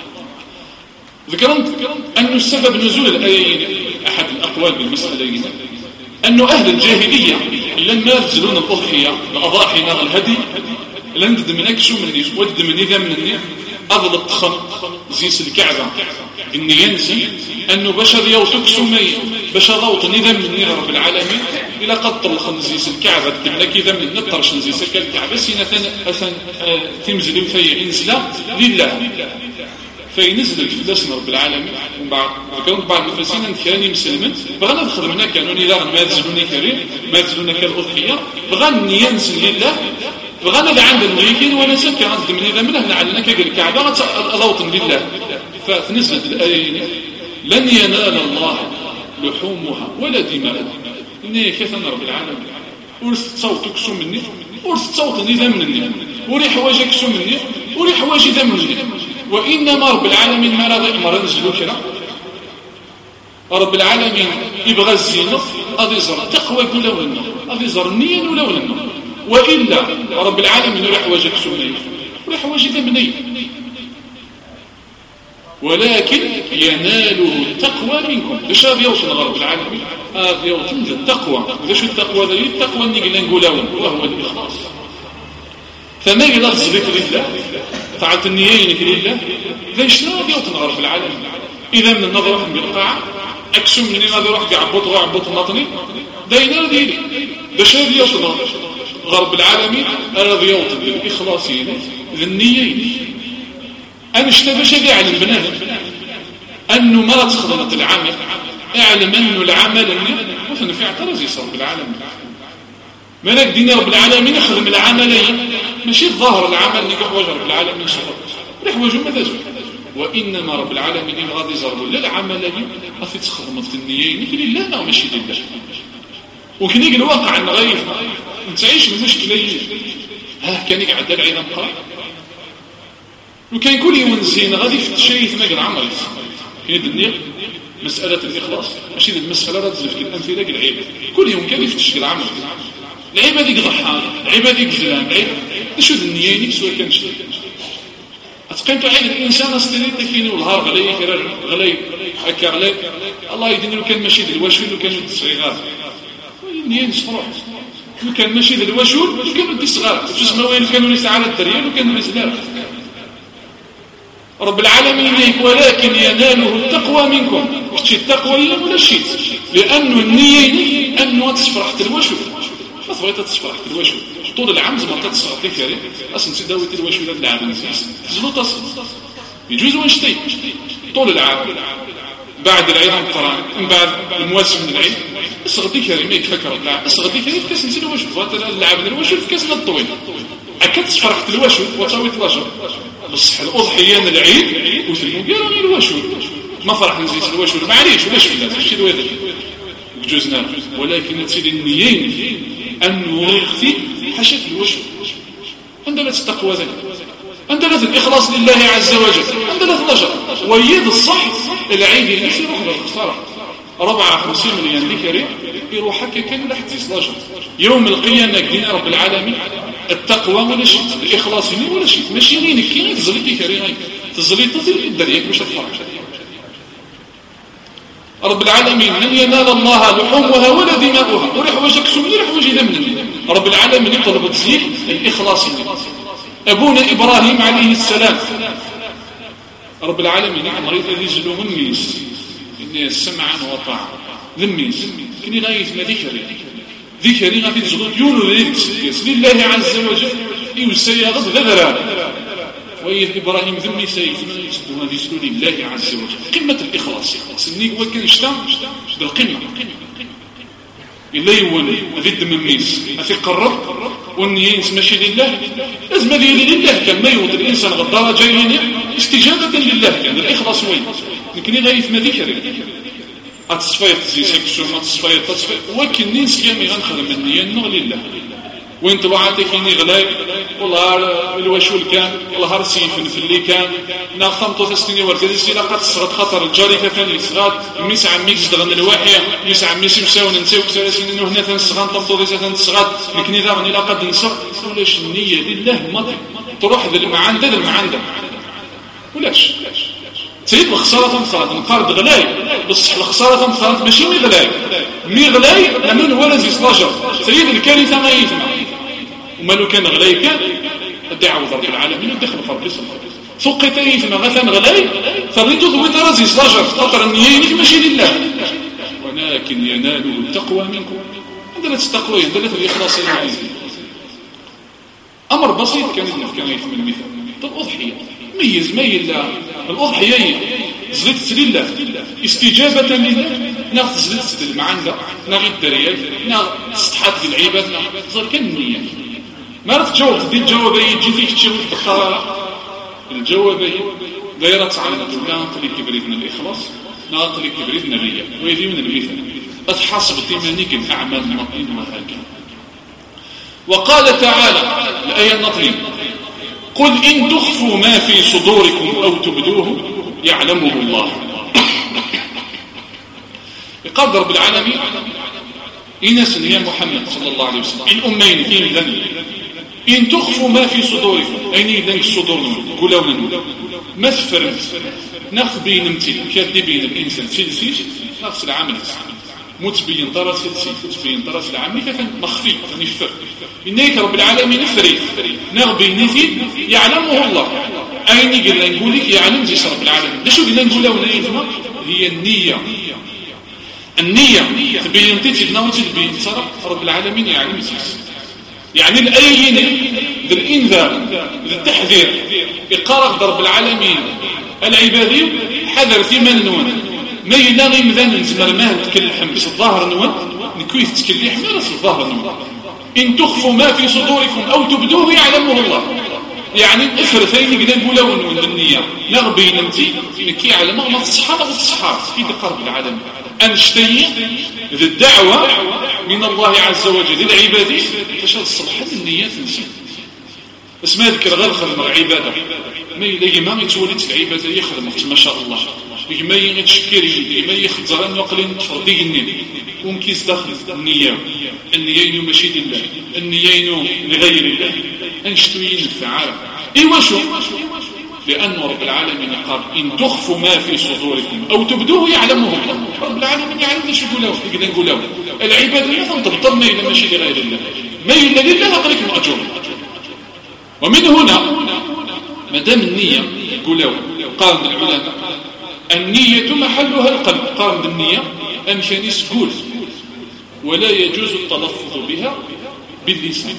ذكرت أن السبب نزول الآيين أحد الأقوال بالمسألة أن أهل الجاهلية لما ينزلون الأضحية الأضاحي نغ الهدي لن تدمنكشوا مني ودمني ذا مني أضل الطخم زيس الكعبة إني ينسي أنه بشر يوتكسوا مي بشر روطني ذا مني رب العالمين إلى قد طلخن زيس الكعبة تدمنك ذا مني نطرش زيس الكعبة سينا أثن تمزل وفي إنزلا لله فينزل الفلسن رب العالمين. وذكرت بعض المفسرين كانوا مسلمين بغانا نخدمنا كانوا إذا ما ينزلوني كريم ما ينزلون كالأضحية بغانا ينزل لله بغانا اللي عند المريكين وانا سكر عند من إذا منه نعلنا كقل الكعبة غتلوطن لله. فنزلت الآيين: لن ينال الله لحومها ولا دماؤها. إني كثنا رب العالمين ورث تصوتك سو مني ورث تصوتني ذا مني وري حواجك سو مني وري حواجي ذا مني. وإنما رب العالمين ما رضي أمر نزلوا كنا رب العالمين يبغى الزينة أضي زر تقوى ولا ولنا أضي زر النية ولا ولنا. وإلا رب العالمين وري حواجك سو مني وري حواجي ذا مني ولكن يناله التقوى منكم. ليش هذا يوصل رب العالمين؟ هذا يوصل التقوى. ليش التقوى ذا؟ التقوى اللي نقولون وهو الإخلاص. فما يقدر تصدق لله فعلت النيينك لله ليش لا يوصل رب العالمين؟ إذا من النظر واحد بالقاعة أكسو مني هذا روح يعبط ويعبط نطني داينا ديني. ليش هذا يوصل رب العالمين؟ هذا يوصل بالإخلاصين ذنيين. أنا اشتبش يعلم بنادم أنه ما تخدمت العمل اعلم أنه العمل مثلا في اعتراض يصير بالعالم مالك دين رب العالمين يخدم العملين ماشي الظاهر العمل نجح وجه رب العالمين صفر نجح وجه ماذا وإنما رب العالمين غادي يزروا للعملين أفي تخدمت النيين لله لا ماشي لله. وكان يجي الواقع أن غير نتعيش من مشكلة كان يقعد العين مقرأ وكان كل يوم زين غادي في الشيء ما قال عمل كاين الدنيا مسألة الإخلاص ماشي المسألة راه تزلف الأمثلة قال العيب كل يوم كان يفتش العمل العيب هذيك ضحى العيب هذيك زلام العيب شو النياني سواء كان شيء اتقنت عين الإنسان استريد كاين والهار غلي هكا غلي الله يديني لو كان ماشي الواشول لو كانوا الصغار النيان صفروح لو كان ماشي الواشول لو كانوا الصغار شو اسمه وين كانوا نسعى على الدريا لو كانوا الزلام رب العالمين ولكن يناله التقوى منكم. شتي التقوى ولا شيء لأنه النية أنه تسفرح الوشو ما تبغي تسفرح الوشو طول العام زعما تتصرف كريم اصلا تداوي الوشو هذا العام زلو تصل يجوز ونشتي طول العام بعد العيد القرآن من بعد المواسم من العيد اصغدي كريم يكفكر العام اصغدي كريم في كاس نسيت الوشو اللعب الوشو في كاس الطويل أكد تسفرح الوشو وتسوي الوشو بصح الأضحية العيد وثلموا قالوا لي الوشو ما فرح نزيد الوشو معليش ولاش فيها ماشي الوادر بجوزنا ولكن تسيد النيين أنه يخفي حشف الوشو عندنا التقوى ذلك عندنا الإخلاص لله عز وجل عندنا الرجل ويد الصح العيد اللي يروح للخسارة 54 مليون ذكري يروح هكا كان لا حتى يصلاجر يوم القيامة دين رب العالمين التقوى ولا شيء الإخلاص ولا شيء ماشي لينك كي تزلي كريم تزلي الدريك باش تفرح رب العالمين لن ينال الله لحومها ولا دماؤها وريح وجهك سمي ريح وجه دمنا رب العالمين يطلب تزيك الإخلاص أبونا إبراهيم عليه السلام رب العالمين مريض يزلو من ميس إني سمعا وطاعا ذميس كني غاية ما ذكري غادي تزلو ديونو لله عز وجل يسيغض غذرا وإذ إبراهيم ذمي سيثمان يسدوها يسدو لله عز وجل قمة الإخلاص سنيك وكان اشتام بالقمة إلا يولي ذي مميس أفي قرب والنيين ماشي لله لازم هذه لله كان ما يوضي الإنسان غدارة جايين استجابة لله كان الإخلاص وين لكن غاية ما ذكر أتصفيت زيسك شو ما تصفيت ولكن ننسى يامي غنخدم النية نغلي لله وين طبعاتك إني غلاي والله الوشول كان والله رسيف في اللي كان ناخمطو تستني وركز إلا قد صغت خطر الجاري كفاني صغات ميس عمي تشتغل الواحية ميس عمي سمساون نساو كسرسين إنه هنا تنصغان طمطو ديسا تنصغات لكني ذا غني لا قد نصغ ولاش النية لله مضي تروح ذا المعندة ولاش سيد الخسارة نقارد غلاي بصح الخسارة مقارد ماشي مي غلاي لمن هو لازم يصلاجر سيد الكارثة ما يثمع وما لو كان غلاي كان دعوة رب العالمين ودخل فرق السماء فقط يثمع مثلا غلاي فريدو ذوي رازي يصلاجر خاطر النيينك ماشي لله ولكن يناله التقوى منكم عندنا التقوى عندنا الإخلاص العزيز أمر بسيط كان يثمع المثال الأضحية ميز الأضحية زلت لله استجابة لله ناخذ زلت المعنى ناخذ الدريال ناخذ استحات العباد ناخذ كان النية ما راه تجاوب دي الجوابية يجي فيك تشوف الدخارة الجوابية دايرة عن ناقل كبريتنا الإخلاص ناقل كبريتنا الرياء ويدي من المثال أتحاسب تيمانيك الأعمال مطين وهكذا وقال تعالى الآية النطرية قل إن تخفوا ما في صدوركم أو تبدوه يعلمه الله يقال رب العالمين إنس يا محمد صلى الله عليه وسلم الأمين فين ذنب إن تخفوا ما في صدوركم أين ذنب الصدور قولوا ما تفرمت نخبي نمتل كذبين الإنسان سلسيش نفس العمل متبين طرس سلسي متبين طرس العمل كان مخفي يعني الفرق إنك رب العالمين فريد نغبي نثي يعلمه الله أين قلنا نقول لك يعلم زيس رب العالمين ليش قلنا نقول له نيثما هي النية تبين تتبنا وتتبين صار رب العالمين يعلم زيس يعني الأيين بالإنذار بالتحذير إقارة رب العالمين العبادي حذر ثمان نوان ما يلاغي مذان نزمر ما نتكلحم بس الظاهر نوان نكويث تكليح ما في الظاهر نوان إن تخفوا ما في صدوركم أو تبدوه يعلمه الله يعني الإفرثين قد نقولوا من النية نغبي نمتي نكي على ما تصحاب في قرب العالم أنشتي ذي الدعوة من الله عز وجل للعباد تشهد الصلاحات النيات نسي بس ما ذكر غير خدم عبادة ما يلاقي ما يتولد العبادة يخدم ما شاء الله ما يتشكر ما يخزر نقلين تفردي النيل ومكي يستخدم النيين ماشي لله النيين لغير الله أنشتوين الفعال إيوا شو لأن رب العالمين قال إن تخفوا ما في صدوركم أو تبدوه يعلمه الله رب العالمين يعلم ليش يقولوا يقدر نقولوا العبادة لا تنطبطل ما إلا ماشي لغير الله ما إلا لله أقلك مأجور ومن هنا ما دام النية يقولوا قال العلماء النية محلها القلب قال بالنية أمشان يسقول ولا يجوز التلفظ بها باللسان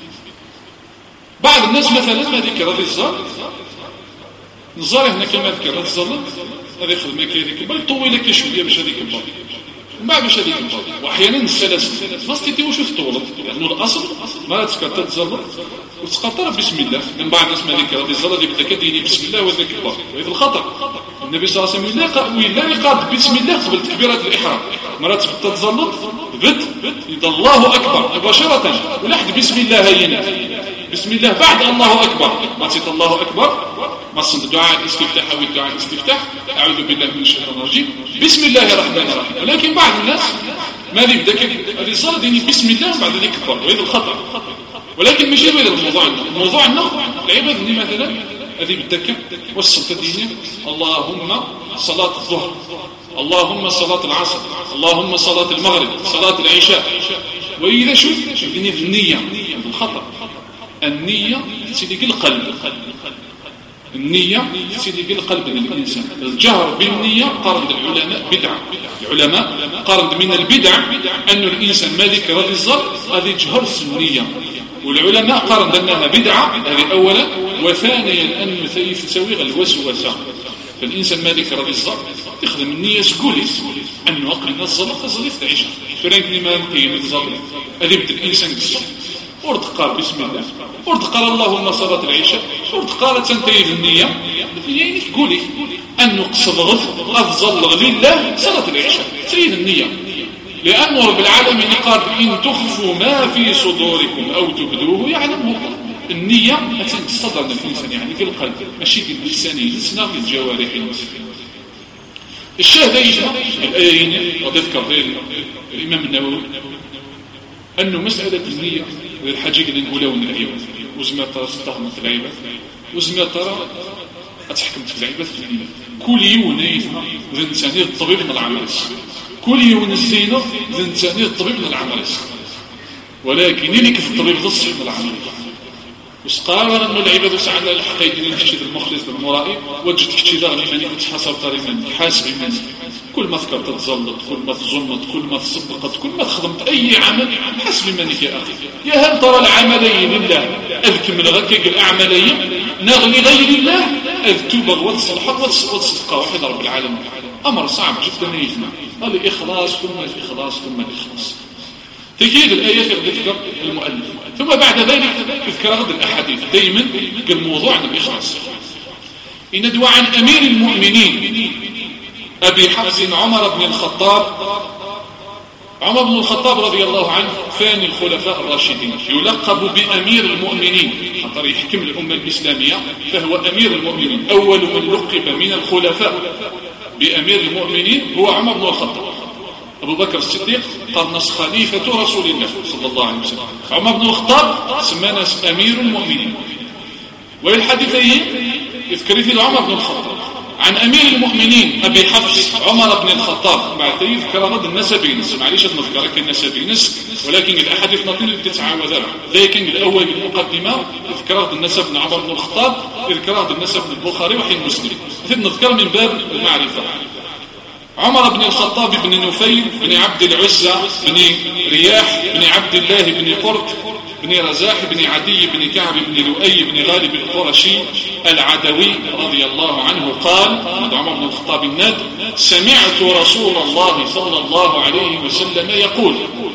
بعض الناس مثلا ما ذكر هذه الزار هنا كما ذكر هذا الزار هذا يخدم كذلك بل طوي لك شويه باش هذيك الباب وما باش هذيك الباب واحيانا السلاسل ما استطيع واش تطولط لانه الاصل ما تسكر تتزرر وتقطر بسم الله من بعد الناس ما ذكر هذه الزار اللي بدا كديري بسم الله وذاك الباب وهذا الخطا النبي صلى الله عليه وسلم لا يقاد بسم الله قبل تكبيرة الإحرام مرات تتزلط بد يضل الله أكبر مباشرة ولا حد بسم الله هينا بسم الله بعد الله أكبر ما تيت الله أكبر ما صد دعاء الاستفتاح أو الدعاء الاستفتاح أعوذ بالله من الشيطان الرجيم بسم الله الرحمن الرحيم ولكن بعض الناس ما يبدأ هذه الصلاة ديني بسم الله بعد ذلك كبر وهذا الخطأ ولكن مش هذا الموضوع العبادة دي مثلا هذه بالدكة والصلاة الدينية اللهم صلاة الظهر اللهم صلاة العصر اللهم صلاة المغرب صلاة العشاء وإذا شوف النية الخطأ النية تسيدك القلب النية تسيدك القلب للإنسان الجهر بالنية قارن العلماء بدعة العلماء قارن من البدع أن الإنسان ما ذكر هذه الزر هذه جهر النية والعلماء قارن أنها بدعة هذه أولا وثانيا أن تسوي الوسوسة فالإنسان ما ذكر هذه الزر يخدم النية سكوليس أنه أقل الناس زلط تعيشها فرانك لما نقيم الزر هذه يبدأ الإنسان بالصف قال بسم الله قال اللهم صلاة العشاء قال تنتهي النية يعني تقولي أنه قصد أفضل لله صلاة العشاء تنتهي النية لأن رب العالمين قال إن تخفوا ما في صدوركم أو تبدوه يعلمه الله. النية تستدر الإنسان يعني في القلب ماشي في اللسان يلسنا في الجوارح الشاهد يجمع الآيين وتذكر الإمام النووي أنه مسألة النية الحاجة اللي نقولها ونريوها وزما ترى استهمت العباد وزما ترى أتحكمت في العباد في النية كل يوم يفهم ذنتاني الطبيب من العمل كل يوم الزينة ذنتاني الطبيب من العمل ولكن اللي كيف الطبيب ذا الصحيح من العمل وسقال أن العباد سعى الحقيقة اللي تشتد المخلص بالمرائي وجدت كتشيدا غني تحاسب طريقا حاسب من كل ما ذكرت تتزلط كل ما تزمت كل ما تصدقت كل ما تخدمت أي عمل حسب منك يا أخي يا هل ترى العملين لله أذكر من غكك الأعمالين نغني غير الله أذ توبغ وتصلحك وتصدقى واحد رب العالمين أمر صعب جدا يفنى هذا إخلاص ثم الإخلاص ثم الإخلاص تكيد الآيات يذكر المؤلف ثم بعد ذلك يذكر هذه الأحاديث دائما الموضوع عن الإخلاص إن دعا عن أمير المؤمنين أبي حفص عمر بن الخطاب عمر بن الخطاب رضي الله عنه ثاني الخلفاء الراشدين يلقب بأمير المؤمنين حتى يحكم الأمة الإسلامية فهو أمير المؤمنين أول من لقب من الخلفاء بأمير المؤمنين هو عمر بن الخطاب أبو بكر الصديق قرنص خليفة رسول الله صلى الله عليه وسلم عمر بن الخطاب سمانا أمير المؤمنين والحديثين يذكر في عمر بن الخطاب عن أمير المؤمنين أبي حفص عمر بن الخطاب بعد يذكر هذا النسبين معليش نذكر النسبين ولكن الأحاديث نطيل تتعاوذ لكن الأول بالمقدمة يذكر هذا النسب بن عمر بن الخطاب يذكر هذا النسب بن البخاري وحين مسلم نذكر من باب المعرفة عمر بن الخطاب بن نفيل بن عبد العزة بن رياح بن عبد الله بن قرط بن رزاح بن عدي بن كعب بن لؤي بن غالب القرشي العدوي رضي الله عنه قال عمر بن الخطاب الناد سمعت رسول الله صلى الله عليه وسلم يقول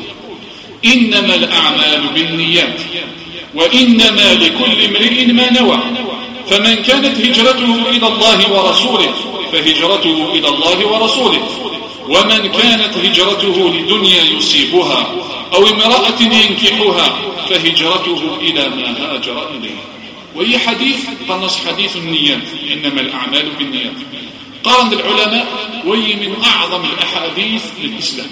إنما الأعمال بالنيات وإنما لكل امرئ ما نوى فمن كانت هجرته إلى الله ورسوله فهجرته إلى الله ورسوله ومن كانت هجرته لدنيا يصيبها أو امرأة ينكحها فهجرته إلى ما هاجر إليه وهي حديث قنص حديث النيات إنما الأعمال بالنيات قارن العلماء وهي من أعظم الأحاديث للإسلام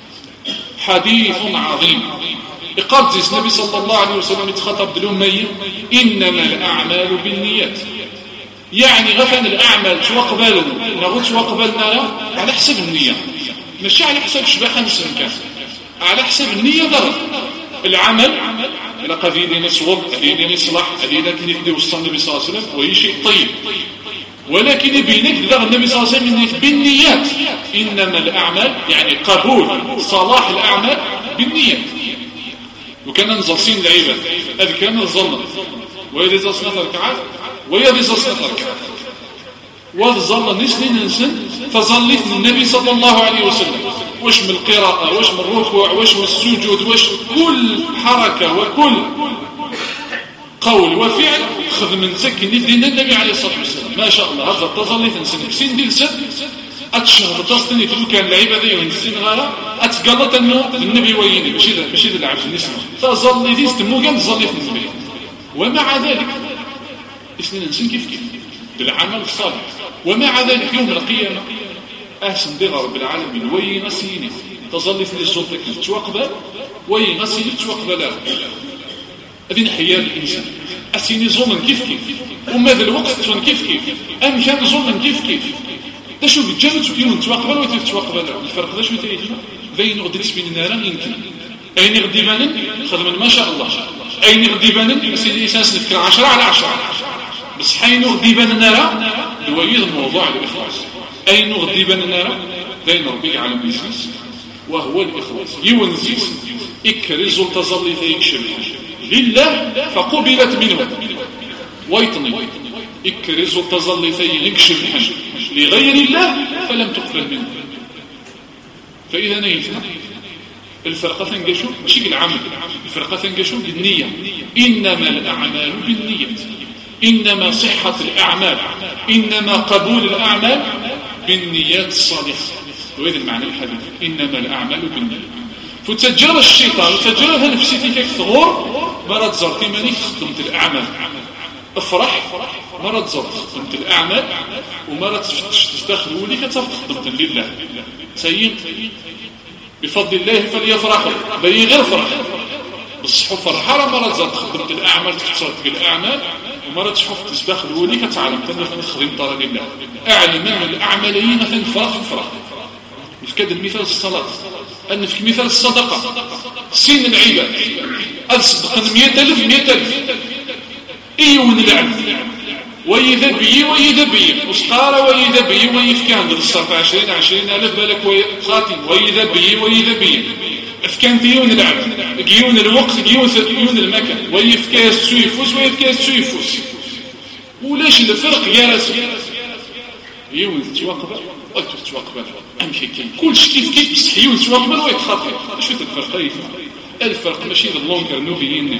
حديث عظيم إقارة النبي صلى الله عليه وسلم يتخطب دلومي إنما الأعمال بالنيات يعني غفن الأعمال شو قباله نقول شو قبلنا على حسب النية مش على حسب شباحة مسلم على حسب النية ضرب العمل لقى في دين صوب في دين صلاح هذه لكن يفدي وصل النبي صلى الله عليه وسلم وهي شيء طيب ولكن يبينك ذا النبي صلى الله عليه وسلم بالنيات إنما الأعمال يعني قبول صلاح الأعمال بالنيات وكان نزلسين العباد هذا كان الظلم وإذا زلسنا ركعات وإذا زلسنا ركعات وظل نسل ننسن فظلت النبي صلى الله عليه وسلم واش من القراءة واش من الركوع واش من السجود واش كل حركة وكل قول وفعل خذ من سكن دين النبي عليه الصلاة والسلام ما شاء الله هذا تظلت نسن كسين دي لسن أتشهد تصني تلو كان العبادة ينسين غالا أتقلت أنه النبي ويني ماشي ذا العبد نسمه فظل دي استمو كان تظلت النبي ومع ذلك اثنين نسن كيف بالعمل الصالح ومع ذلك يوم القيامة أحسن دي رب العالمين وين نسيني تظل في الجلطة كيف توقبل وين نسيني توقبل أذين حيال الإنسان أسيني ظلم كيف وماذا الوقت كيف أم كان ظلم كيف ده شو بتجانب يوم توقبل وتتوقبل الفرق ده شو تيجي بين غدرس بين النار يمكن أين غديبانا خدم ما شاء الله أين غديبانا سيدي إساس نفكر 10 على 10 بس حين غديبانا النار دويد الموضوع الإخلاص أين غديبانا النار بين ربي على بيزنس وهو الإخلاص يونزيس إكرز تظل يكشف لله فقبلت منه ويطني إكرز تظل يكشف لغير الله فلم تقبل منه فإذا نيفنا الفرقة تنقشوا ماشي بالعمل، الفرقة تنقشوا بالنية. إنما الأعمال بالنية، إنما صحة الأعمال، إنما قبول الأعمال بالنيات الصالحة. وهذا المعنى الحديث، إنما الأعمال بالنية. فتجرى الشيطان وتجرى نفسيتي كيف ثغور مرة زرتي مانيك خدمت الأعمال. افرح مرة زرت خدمت الأعمال، ومرة تدخل وليك تخدمت لله. سيد بفضل الله فليفرحوا، بي غير فرح بالصحف فرحة. مرة زرت خدمت الأعمال تختصرت بالأعمال، ومرة تشوف تدخل وليك تعلم تخدم طرق الله. أعلم من الأعماليين تنفرح فرح. في كذا المثال الصلاة، أن في مثال الصدقة سين العباد أصدق 100,000 إيون العبد ويذبي وسطارة ويذبي ويفكان الصرف 20,000 بالك خاتم ويذبي أفكان ديون العبد، ديون الوقت، ديون المكان، ويفكاس سويفوس ولاش الفرق يا رسول يون تتواقبل وتتواقبل أمشي كل شيء كيف بصحي وتواقبل ويتخاطب. شو الفرق؟ الفرق ماشي باللونكر نوبيين،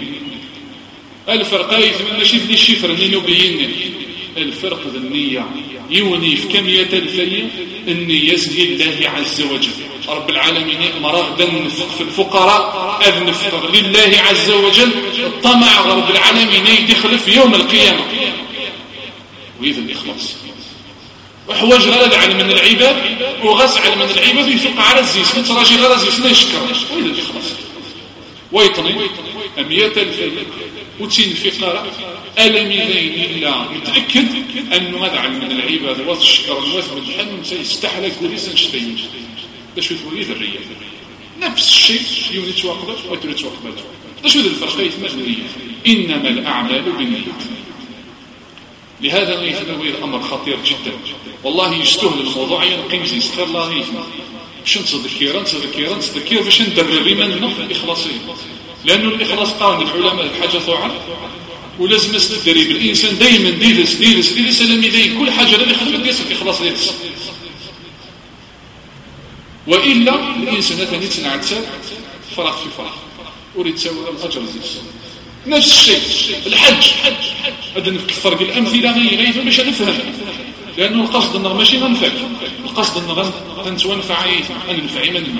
الفرق ماشي في الشفر نوبيين، الفرق بالنية. يوني في كمية الفية النية لله عز وجل رب العالمين. مرغدا في الفقراء أذنفق لله عز وجل، الطمع رب العالمين يدخل في يوم القيامة. وإذا الإخلاص وحواج غير علم من العباد وغسع من العباد يفق على الزيس نتراجي غير الزيس لا يشكر. وإذا الإخلاص ويطني 100,000 وتين الفقراء ألميذين إلا متأكد أنه هذا علم من العباد والشكر والوثب الحن سيستحلك وليس نشتين. باش يثوري ذرية نفس الشيء يوني تواقبت ويتولي تواقبت. باش يذ الفرق يتمثلية إنما الأعمال بالنيات. لهذا يتنوي الأمر خطير جدا والله. يستهل الموضوع ينقيم يستخر الله يفهم باش نتذكيرا باش ندربي منه في الإخلاصين. لأنه الإخلاص قام العلماء الحاجة ثوعا ولازم التدريب. الإنسان دايما ديرس لمدين كل حاجة الإخلاص يدس، وإلا الإنسان ثاني تنعتساب فرق في فرق أريد تساوي الأجر زيس. نفس الشيء الحج هذا نفرق الأمثلة غير باش نفهم. لأنه القصد أنه ماشي غنفك، القصد أنه غنتوانفع غننفع من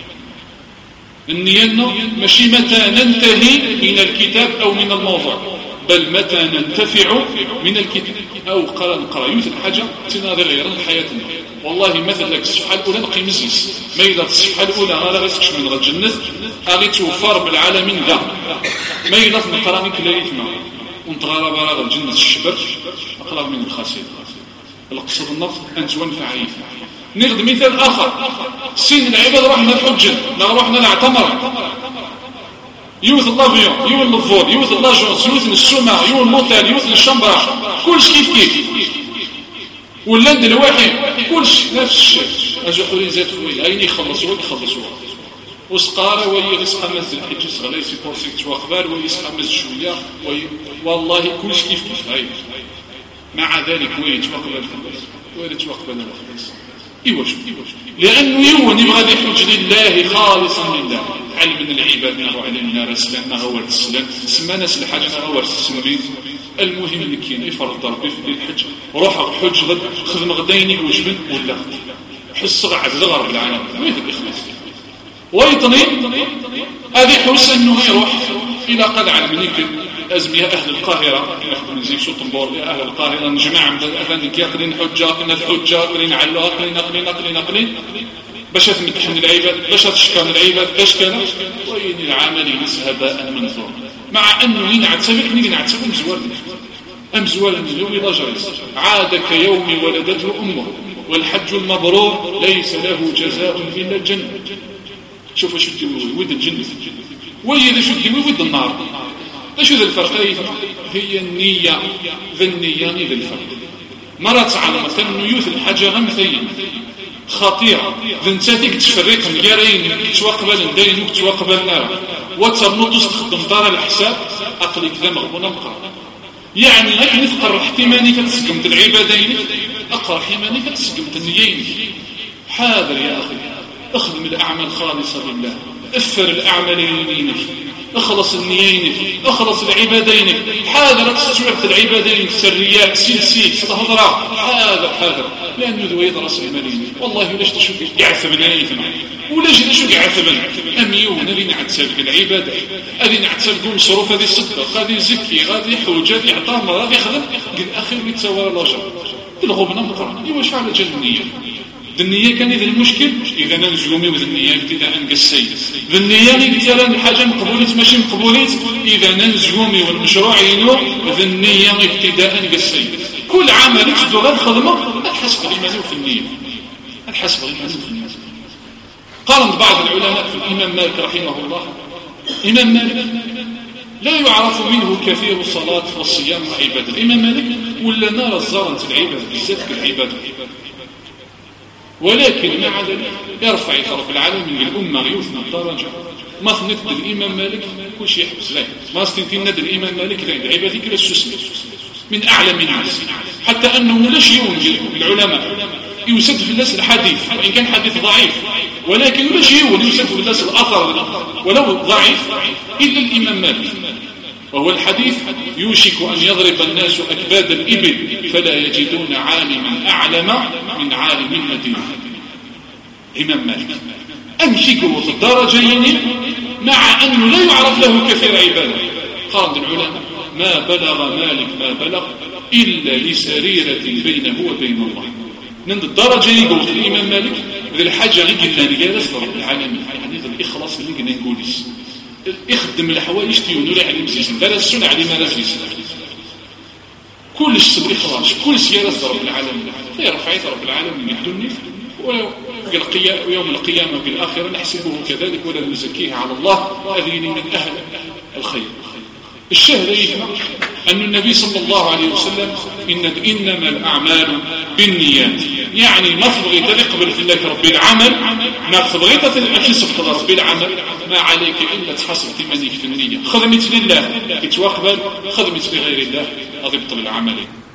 النية ماشي متى ننتهي من الكتاب أو من الموضوع، بل متى ننتفع من الكتاب. أو نقرأ يوث الحاجة تناظر غير حياتنا. والله مثل لك الصفحة الأولى نقيم الزيس، ما إذا الصفحة الأولى غالا غيسكش من الجنة أغي توفر بالعالمين ذا، ما إذا نقرأ كلايتنا ونتغرى براغ الجنة الشبر أقرب من الخاسر. القصد النفط أن تنفع عيثنا. ناخذ مثال آخر، سين العباد رحنا الحجة رحنا نعتمر يوث اللافيون يوث الفور يوث اللاجونس يوث السوما يوث الموتيل يوث الشمبرة كلش كيف واللند الواحد كلش نفس الشيء. أجو قولين زاد فوي أين يخلصوا وسقارة ويسقى مز الحج صغير سيبورسيك تواقبال ويسقى مز شوية والله كلش كيف مع ذلك وين تواقبال الخلاص وين تواقبال الخلاص. إيواش لأنه يوم يبغى يحج لله خالصا لله. علم من العباد نغو علمنا رسلان نغو السلام سما ناس الحاجة نغو السمين. المهم اللي كاين يفرض ربي في الحج روح حج غد خدم غدين يوجبن ولا حس عدل غرب العالم. وين الإخلاص ويطني هذه حس أنه يروح إلى قد علمني أزمية أهل القاهرة ناخذ نزيد شو طنبور أهل القاهرة نجمع من الأفاني كيقلين حجات الحجة قلين علوها قلين باش تمتحن العباد باش تشكر العباد باش كان وين العمل ينس هباء منثور. مع أنه ينعتسبك مزوال اليوم لا جريس عاد كيوم ولدته أمه والحج المبرور ليس له جزاء إلا الجنة. شوف شو تدوي ود الجنة ويذا شو تدوي ود النار. ايش ذا الفرق؟ هي النية ذا الفرق. مرة تعلم أنه يوث الحاجة غمثين خطيرة ذنتاتك تفرق مقارين تواقبل ندين وتواقبل نار وترنط تستخدم دار الحساب أقلك ذا مغبونا مقرر. يعني لكن يفقر احتمالي كتسقمت العبادين أقرأ احتمالي كتسقمت النيين. حاضر يا أخي اخدم الأعمال خالصة لله أفر الأعمالين اخلص النيين اخلص العبادين حاذر تسوية العبادين السريات سلسيل ستهضرا حاذر لأنه ذو يدرس المالين والله لاش تشوف يعثبنا يثنى ولاش تشوف يعثبنا أميون اللي نعتسابك العبادة اللي نعتسابك مصروف هذه الصدق هذه زكي هذه حوجة هذه عطامة هذه خدم قل أخي يتسوى الأجر تلغبنا مقرن إيواش على جل النية النية كان إذا المشكل إذا ننجومي وذا النية ابتداء قسيت ذا النية مثلا الحاجة مقبولة ماشي مقبولة إذا ننجومي والمشروع ينو ذا النية ابتداء قسيت كل عمل تدو غير خدمة الحسب الإيمان في النية الحسب الإيمان في النية قال بعض العلماء في الإمام مالك رحمه الله إمام مالك لا يعرف منه كثير الصلاة والصيام والعبادة الإمام مالك ولا نرى الزارة العبادة بالذات بالعبادة ولكن مع ذلك يرفع رب العالمين الأمة يوثنا الدرجة ما ثنت الإمام مالك كل شيء يحبس له ما ستنتين ند الإمام مالك ذا عبادك لا السسمة من أعلم الناس حتى أنه لا شيء العلماء يوسد في الناس الحديث وإن كان حديث ضعيف ولكن لا شيء يوسد في الناس الأثر ولو ضعيف إلا الإمام مالك وهو الحديث يوشك أن يضرب الناس أكباد الإبل فلا يجدون عالما أعلم من عالم المدينة إمام مالك أمشكوا الدرجين مع أنه لا يعرف له كثير عبادة قال العلماء ما بلغ مالك ما بلغ إلا لسريرة بينه وبين الله من الدرجة يقول الإمام مالك ذي الحاجة قلنا نجالس رب العالمين يعني ذا الإخلاص اللي قلنا نقوليس يخدم الحوايج تيونو لا علم زيزن لا السنة على ما لا زيزن كل السبب إخلاص كل سيارة رب العالمين فيرفع رب العالمين من الدنيا ويوم القيامة بالآخرة نحسبه كذلك ولا نزكيه على الله هذه من أهل الخير الشهر يثمر أن النبي صلى الله عليه وسلم إنما الأعمال بالنيات يعني ما تبغي تقبل في الله رب العمل ما تبغي تحسب رب العمل ما عليك إلا تحسب تمنيك في النية خدمت لله يتوقبل خدمت لغير الله أضبط العمل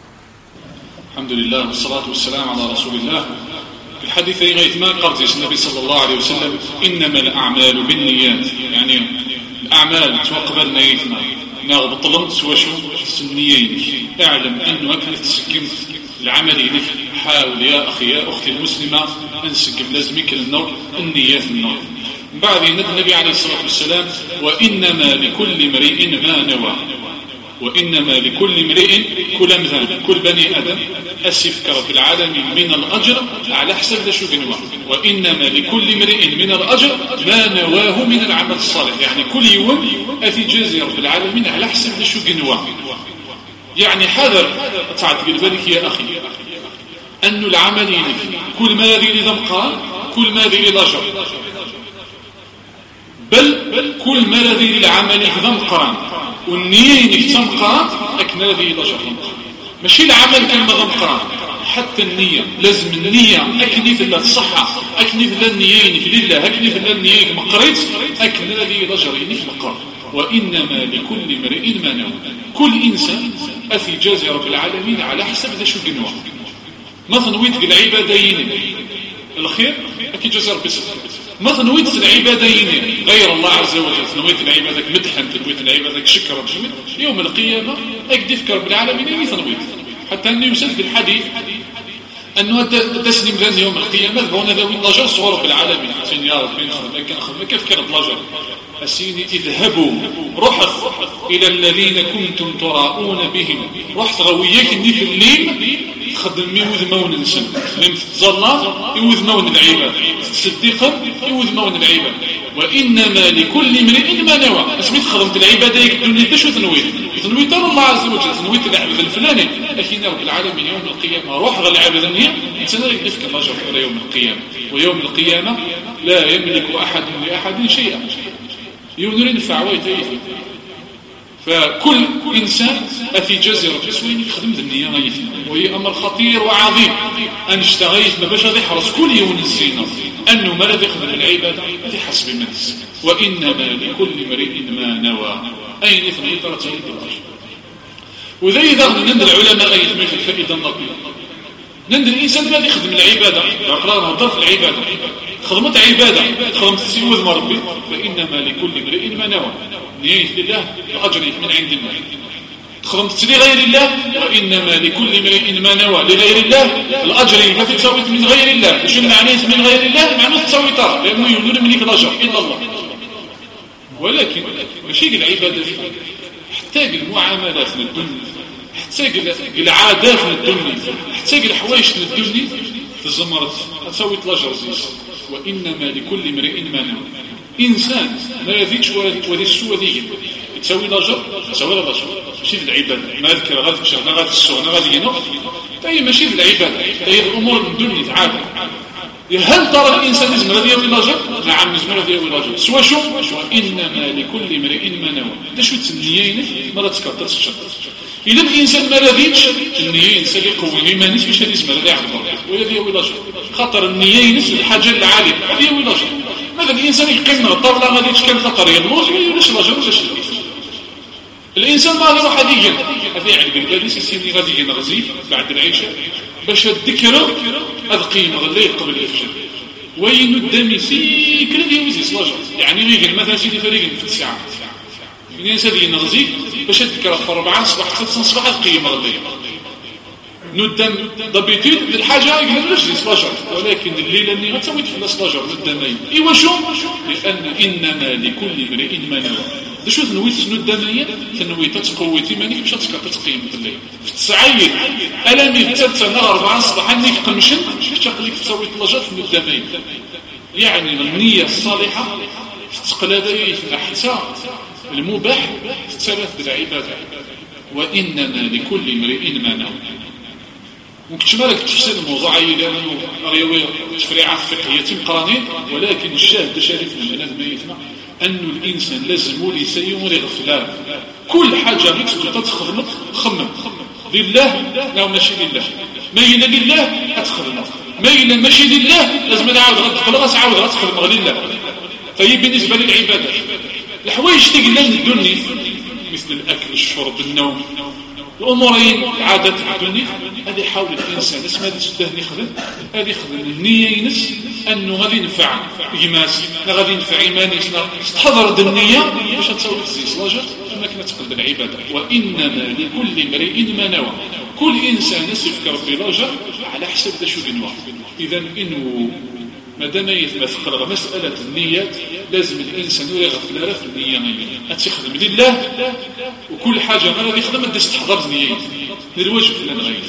الحمد لله والصلاة والسلام على رسول الله الحديث غيث ما قرتش النبي صلى الله عليه وسلم إنما الأعمال بالنيات يعني الأعمال توقبل نيتنا ناغ بطلمت وشو السنيين اعلم أنه أكل تسكم العملي لك حاول يا أخي يا أختي المسلمة أنسكم لازمك النور النية في النور بعد النبي عليه الصلاة والسلام وإنما لكل امرئ ما نوى وإنما لكل امرئ كل مثال كل بني آدم أسفك رب العالمين من الأجر على حسب ذا شو نوى وإنما لكل امرئ من الأجر ما نواه من العمل الصالح يعني كل يوم أتي جازي رب العالمين على حسب ذا شو نوى يعني حذر تعتقد بالك يا أخي أن العمل كل ما ذي لذمقان كل ما ذي للأجر بل كل ما ذي للعمل ذمقان والنية تمقان أكنا ذي لأجر ماشي العمل كما ذمقان حتى النية لازم النية أكني في الله الصحة أكني في الله النيين لله أكني في الله النيين مقريت أكنا ذي لأجر مقر وإنما لكل امرئ ما نوى كل إنسان أفي جازي رب العالمين على حسب ذا شو قنوع ما تنويت العبادين الخير أكي جازي رب السلام ما تنويت العبادين غير الله عز وجل تنويت العبادك مدحا تنويت العبادك شكرا يوم القيامة أكدفك رب العالمين أي تنويت حتى أنه يسد في الحديث أنه تسلم ذن يوم القيامة هنا ذوي الأجر صور رب العالمين عشان يا رب نخدمك كيف كانت الأجر أسيني اذهبوا رحت إلى الذين كنتم تراؤون بهم رحت غوياك إني في الليل خدم يوذمون النسل لم تتظلى يوذمون العباد تصدقا يوذمون العباد وإنما لكل امرئ ما نوى اسميت خدمت العبادة الدنيا تشو تنويت تنويت الله عز وجل تنويت العبد الفلاني لكن رب العالمين يوم القيامة روح غل العبد النية إنسان يدفك الرجل إلى يوم القيامة ويوم القيامة لا يملك أحد لأحد شيئا يقولون ينفع ويتأيث فكل إنسان أتي جزيرة بسوين يخدم النية غيثنا وهي أمر خطير وعظيم أن اشتغيث ما باش يحرص كل يوم الزينة أنه ما الذي يخدم العبادة بحسب المدس وإنما لكل امرئ ما نوى أين يثني ترتين الدرجة وذا إذا من العلماء يتميز الفائدة النقية لأن الإنسان ما يخدم العبادة يقرأ نهضر في العبادة خدمت عبادة خدمت سيوذ مربي فإنما لكل امرئ ما نوى نية لله الأجر من عند الله خدمت لغير الله وإنما لكل امرئ ما نوى لغير الله الأجر ما تسويت من غير الله شو معناه من غير الله معناه تسوي طار لأنه يقول منك الأجر إلا الله ولكن ماشي العبادة حتى المعاملات من الدنيا حتى العادات من الدنيا حتى الحوايج من الدنيا في الزمرة تسوي الأجر زيس وإنما لكل امرئ ما نوى إنسان ما يذيكش وذي السوء ذي تسوي الأجر تسوي الأجر ماشي في العبادة ما ذكر غادي تشغل غادي السوء غادي هنا هي ماشي في العبادة هي الأمور من الدنيا تعالى هل ترى الإنسان يزمر هذه يوم الأجر؟ نعم يزمر هذه يوم الأجر سوى شو؟ وإنما لكل امرئ ما نوى دا شو تسنيين مرة تكبر تشتت إذا الإنسان ما رضيتش النية ينسى يقوي إيمانيس باش يزمر هذا يعبد الله وهذه يوم الأجر خاطر النية ينسى الحاجة العالية هذه يوم الأجر ماذا الإنسان يقيم الطاولة غادي يتكلم خاطر يموت ويولش الأجر ولا شيء الإنسان ما يروح هذه هذه عند البلاديس السيني غادي ينغزي بعد العشاء باش الذكر هذا قيمة الليل قبل الفجر وين الدم سيكل يوزي صلاجر يعني يجي مثلا سيدي فريق في الساعة الإنسان ينغزي باش الذكر في 4 صباح 6 صباح القيمة الليل ندم ضبيتين الحاجة يقول لك صلاجر ولكن الليلة اللي ما تسويت في صلاجر ندمين إيوا شو لأن إنما لكل امرئ ما نوى شو تنويت شنو الدمية تنويت تقويتي مانيك باش تقيم الليل في التسعيد ألمي في 3 نهار 4 صباحا نيك قمشن باش تقليك تسوي طلجات من الدمية يعني النية الصالحة تقلادي حتى المباح تتسلف بالعبادة وإنما لكل امرئ ما نوى ممكن مالك تفسير الموضوع لأنه رياوي تفريعات فقهية مقرانين ولكن الشاهد شريف من هذا ميتنا أن الإنسان لازم وليسي وليغفلان كل حاجة مكتوبة تخدمك خمم لله لا ماشي لله ميلا لله أتخدمك ميلا ماشي لله لازم نعاود غتدخل غتعاود غتخدمك لله فهي بالنسبة للعبادة الحوايج تقلنا من الدنيا مثل الأكل الشرب النوم الأمورين عادة الدنيا هذه يحاول الإنسان اسمها هذه تستهني يخدم هذه يخدم النية ينس أنه غادي ينفع إيماس غادي ينفع إيمانيسنا تحضر النية باش تسوي الزيس لاجر كما كنا تقلد العبادة وإنما لكل امرئ ما نوى كل إنسان يفكر في لاجر على حسب ذا شو ينوى إذا إنه مادام يتمثل مسألة النيات لازم الإنسان يغفل لا في النية أتخدم لله وكل حاجة ما غادي يخدم أدي تحضر النية للوجه لنا غير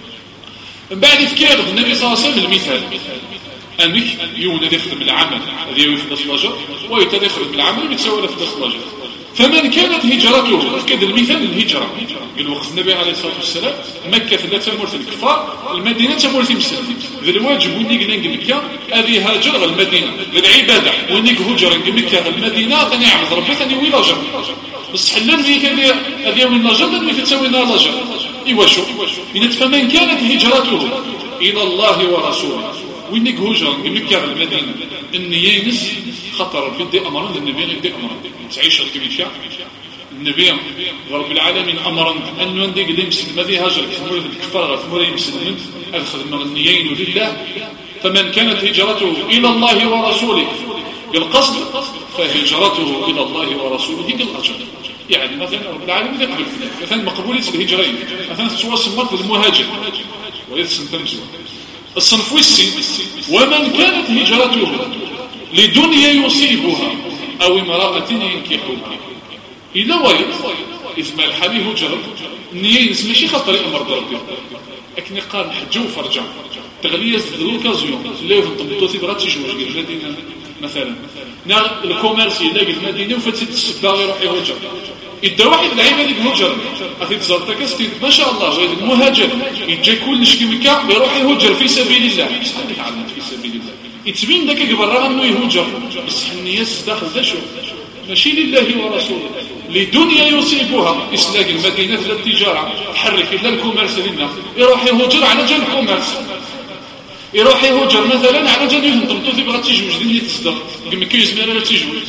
من بعد فكر النبي صلى الله عليه وسلم المثال أنك يونا يخدم العمل الذي يفدس الأجر ويتدخل بالعمل يتساوى لفدس الأجر فمن كانت هجرته كذا المثال الهجرة قال وقت النبي عليه الصلاة والسلام مكة ثلاثة تمورث الكفار المدينة تمورث المسلمين ذا الواجب وينيك ننق مكة هذه هاجر المدينة ذا العبادة وينيك هجر ننق مكة المدينة ثاني عبد ربي ثاني ويل أجر بس حلان فيك هذه وين أجر ثاني تسوي لنا أجر إيوا شو فمن كانت هجرته إلى الله ورسوله وينيك هجر ننق مكة المدينة النية ينس خطر بدي أمرا للنبي بدي أمرا تعيش الكميشة النبي رب العالمين أمرا أن يندق لمسلم الذي هاجر كثمور الكفار كثمور المسلمين أدخل من النيين لله فمن كانت هجرته إلى الله ورسوله بالقصد فهجرته إلى الله ورسوله بالأجر يعني مثلا رب العالمين يقبل مثلا مقبولة الهجرين مثلا سوى سمت المهاجر ويتسم تمزوه الصنف والسين ومن كانت هجرته لدنيا يصيبها أو امرأة ينكحها إلا ولد إثم الحالي هجرت النية نسمى شي خاطر أمر ربي لكن قال حجة وفرجة تغلية الأوكازيون اللي ينطبطوا تبغى تجوج المدينة مثلا الكوميرسي يلاقي المدينة وفتت السباغ يروح يهجر إذا واحد العيب هذيك هجر أخي تزارتك استيد ما شاء الله المهاجر يجي كلش كمكة يروح يهجر في سبيل الله شحال يتعلم في سبيل الله يتبين ذاك يقبر أنه يهجر بس النية داخل ذا شو ماشي لله ورسوله لدنيا يصيبها إسلاق المدينة للتجارة تحرك إلا الكوميرس لنا يروح يهجر على جال الكوميرس يروح يهجر مثلا على جال ينطبطو تبغى تجوج دنيا تصدر كما كيزمر لا تجوج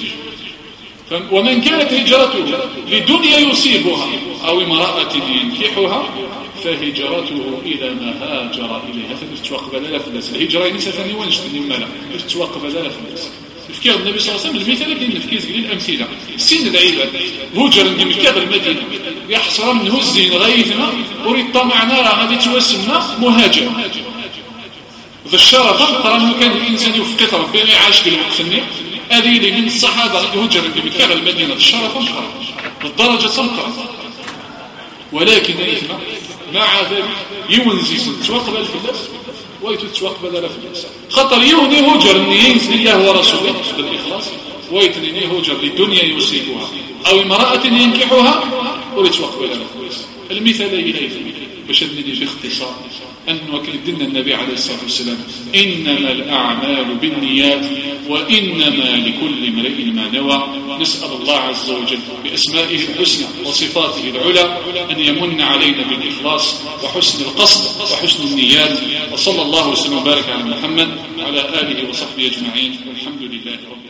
ومن كانت هجرته لدنيا يصيبها أو امرأة ينكحها فهجرته إلى ما هاجر إليها فتتوقب لا فلاس الهجرة ليس ثاني ونشتني مالا فتتوقب لا فلاس تفكير النبي صلى الله عليه وسلم المثال كاين التفكير ديال الأمثلة سن العباد هجر من كبر المدينة يحصر منه الزين غيثنا وريد طمعنا راه غادي توسمنا مهاجر ذا الشرف قرانه كان الإنسان يفقط ربي يعاش بالوقتني هذه اللي من الصحابة هجر من كبر المدينة الشرف انقرأ بالدرجة تنقرأ ولكن إثنى مع ذلك يونزيس تتوقب الفلاس ويتتوقب لا فلاس خطر يوني هجر ينزل الله ورسوله بالإخلاص ويتنيني هجر للدنيا يصيبها أو امرأة ينكحها ويتوقب لا فلاس المثال إليه باش نجي اختصار أنه كيدنا النبي عليه الصلاة والسلام إنما الأعمال بالنيات وإنما لكل امرئ ما نوى نسأل الله عز وجل بأسمائه الحسنى وصفاته العلى أن يمن علينا بالإخلاص وحسن القصد وحسن النيات وصلى الله وسلم وبارك على محمد وعلى آله وصحبه أجمعين والحمد لله رب العالمين.